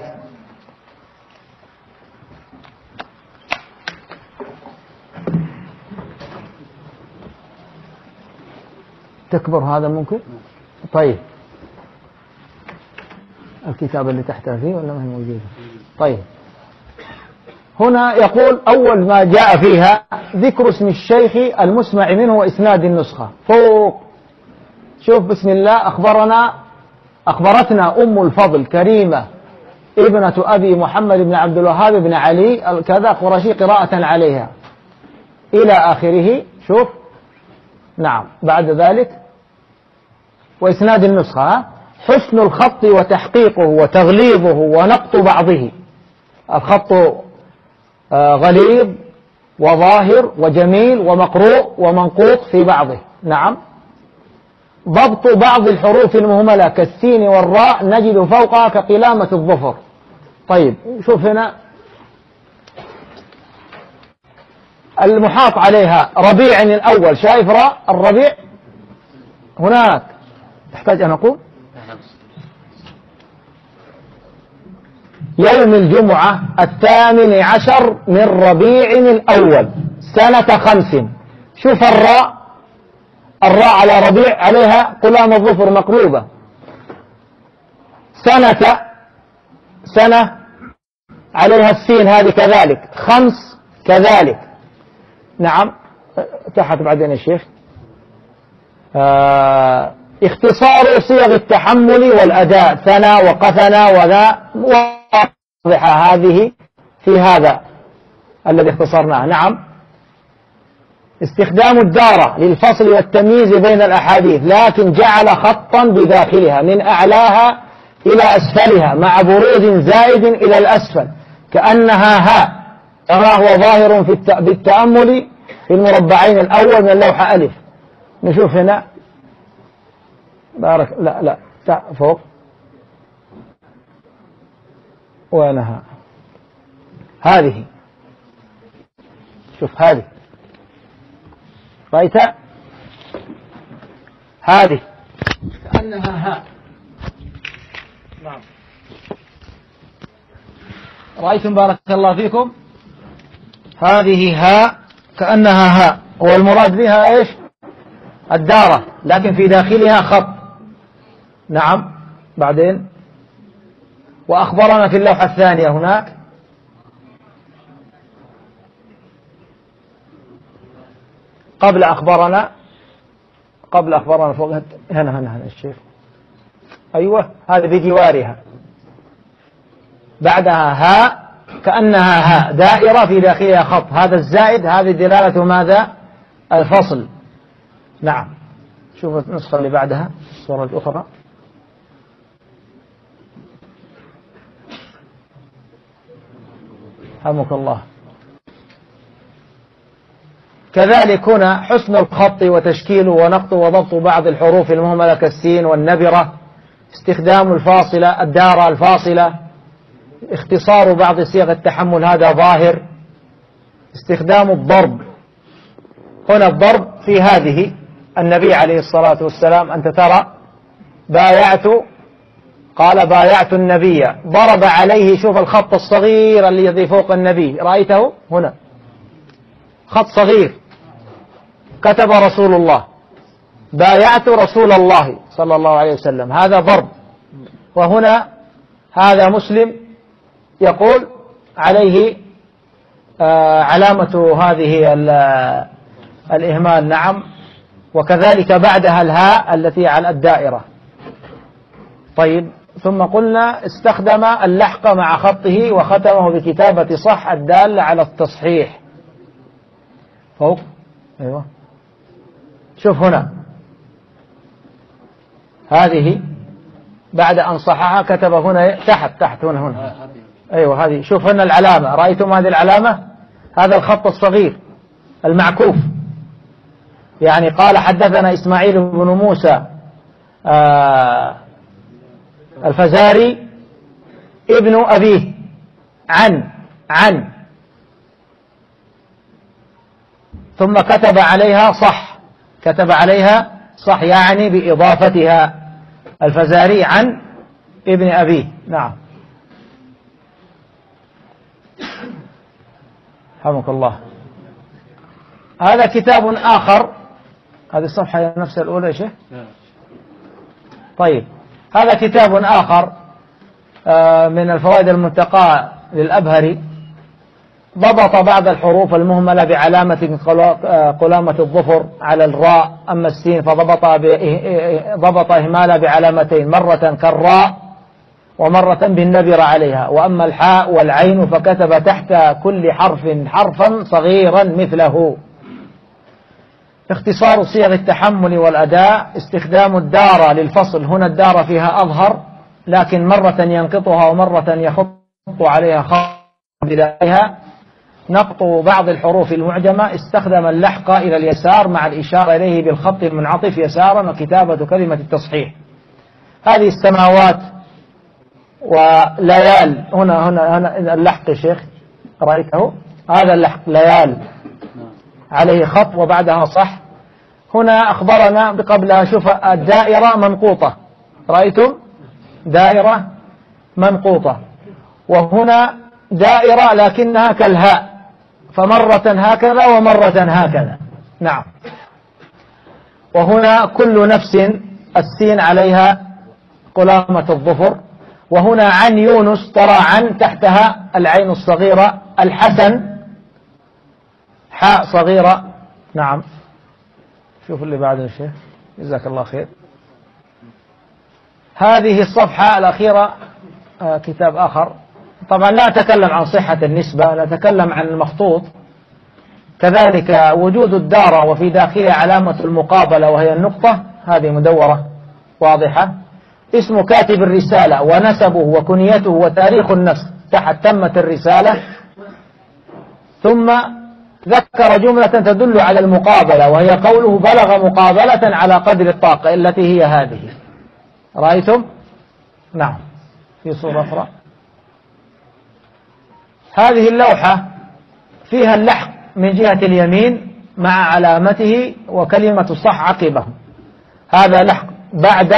تكبر هذا ممكن؟ طيب، الكتاب اللي تحتها فيه ولا ما هي موجودة؟ طيب، هنا يقول أول ما جاء فيها ذكر اسم الشيخ المسمع منه وإسناد النسخة فوق. شوف، بسم الله أخبرتنا أم الفضل كريمة ابنة أبي محمد بن عبد الوهاب بن علي كذا قرشي قراءة عليها إلى آخره. شوف، نعم، بعد ذلك وإسناد النسخة حسن الخط وتحقيقه وتغليظه ونقط بعضه. الخط غليظ وظاهر وجميل ومقروء ومنقوط في بعضه. نعم، ضبط بعض الحروف المهملة كالسين والراء نجد فوقها كقلامة الظفر. طيب، شوف هنا المحاط عليها ربيع الأول، شايف راء الربيع هناك؟ تحتاج أن أقول يوم الجمعة 18 من ربيع الأول سنة 5. شوف الراء على ربيع عليها قلام الظفر مقلوبة، سنة عليها السين هذه كذلك، 5 كذلك. نعم تحت بعدين الشيخ. اختصار صيغ التحمل والأداء، ثنى وقثنى وذا، واضحة هذه في هذا الذي اختصرناه. نعم. استخدام الدارة للفصل والتمييز بين الأحاديث، لكن جعل خطا بداخلها من أعلاها إلى أسفلها مع بروز زائد إلى الأسفل كأنها هاء، كما هو ظاهر بالتأمل في المربعين الأول من اللوحة ألف. نشوف هنا بارك، لا فوق، وينها هذه، شوف هذه، رأيت هذه كأنها هاء. نعم رأيتم بارك الله فيكم، هذه هاء كأنها هاء، والمراد بها إيش؟ الدارة، لكن في داخلها خط. نعم. بعدين وأخبرنا في اللوحة الثانية هناك قبل أخبرنا فوق هنا الشيخ، أيوة هذا بجوارها، بعدها هاء كأنها هاء دائرة في داخلها خط، هذا الزائد، هذه دلالة ماذا؟ الفصل. نعم. شوف النسخة اللي بعدها، الصورة الأخرى. رحمك الله. كذلك هنا حسن الخط وتشكيله ونقطه وضبط بعض الحروف المهملة كالسين والنبرة، استخدام الفاصلة، الدارة الفاصلة، اختصار بعض صيغ التحمل هذا ظاهر، استخدام الضرب. هنا الضرب في هذه النبي عليه الصلاة والسلام، أنت ترى قال بايعت النبي، ضرب عليه، شوف الخط الصغير الذي فوق النبي، رأيته هنا خط صغير، كتب رسول الله، بايعت رسول الله صلى الله عليه وسلم، هذا ضرب. وهنا هذا مسلم يقول عليه علامة هذه الإهمال. نعم. وكذلك بعدها الهاء التي على الدائرة. طيب، ثم قلنا استخدم اللحق مع خطه وختمه بكتابة صح الدالة على التصحيح. فوق، أيوة، شوف هنا هذه بعد أن صححها كتب هنا تحت هنا أيوة هذه، شوف هنا العلامة، رأيتم هذه العلامة؟ هذا الخط الصغير المعكوف. يعني قال حدثنا إسماعيل بن موسى الفزاري ابن أبيه عن ثم كتب عليها صح، يعني بإضافتها، الفزاري عن ابن أبيه. نعم. رحمك الله. هذا كتاب آخر، هذه الصفحة نفس الأولى يا شيخ. طيب، هذا كتاب آخر من الفوائد المنتقاة للأبهري، ضبط بعض الحروف المهملة بعلامة قلامة الظفر على الراء، أما السين فضبط إهمالها بعلامتين، مرة كالراء ومرة بالنبر عليها. وأما الحاء والعين فكتب تحت كل حرف حرفا صغيرا مثله. اختصار صيغ التحمل والأداء، استخدام الدارة للفصل، هنا الدارة فيها أظهر، لكن مرة ينقطها ومرة يخط عليها خط بدايها. نقط بعض الحروف المعجمة، استخدم اللحق إلى اليسار مع الإشارة إليه بالخط المنعطف يسارا، وكتابة كلمة التصحيح. هذه السماوات وليال، هنا اللحق يا شيخ، رأيته؟ هذا اللحق ليال عليه خط وبعدها صح. هنا أخبرنا قبلها، شوف الدائرة منقوطة، رأيتم؟ دائرة منقوطة. وهنا دائرة لكنها كالهاء، فمرة هكذا ومرة هكذا. نعم. وهنا كل نفس، السين عليها قلامة الظفر، وهنا عن يونس ترى عن تحتها العين الصغيرة، الحسن حاء صغيرة. نعم، شوف اللي بعد الشيخ، جزاك الله خير. هذه الصفحة الأخيرة كتاب آخر، طبعا لا أتكلم عن صحة النسبة، لا أتكلم عن المخطوط. كذلك وجود الدارة وفي داخلها علامة المقابلة وهي النقطة، هذه مدورة واضحة. اسم كاتب الرسالة ونسبه وكنيته وتاريخ النسخ تحت تمت الرسالة. ثم ذكر جملة تدل على المقابلة وهي قوله بلغ مقابلة على قدر الطاقة التي هي هذه. رأيتم؟ نعم. في صورة أخرى هذه اللوحة فيها اللحق من جهة اليمين مع علامته وكلمة الصح عقبه. هذا لحق بعد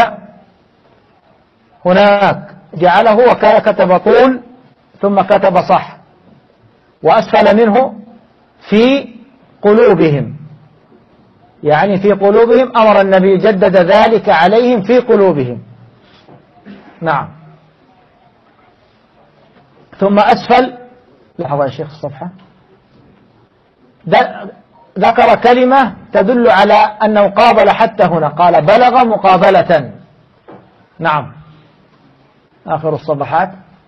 هناك جعله وكتب طول ثم كتب صح، وأسفل منه في قلوبهم، يعني في قلوبهم، أمر النبي جدد ذلك عليهم في قلوبهم. نعم. ثم أسفل، لحظة يا شيخ الصفحة، ذكر كلمة تدل على أنه قابل حتى هنا، قال بلغ مقابلة. نعم. آخر الصفحات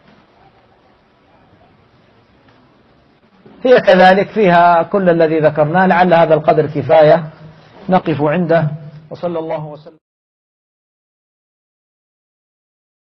هي كذلك فيها كل الذي ذكرناه. لعل هذا القدر كفاية، نقف عنده. وصلى الله وسلم.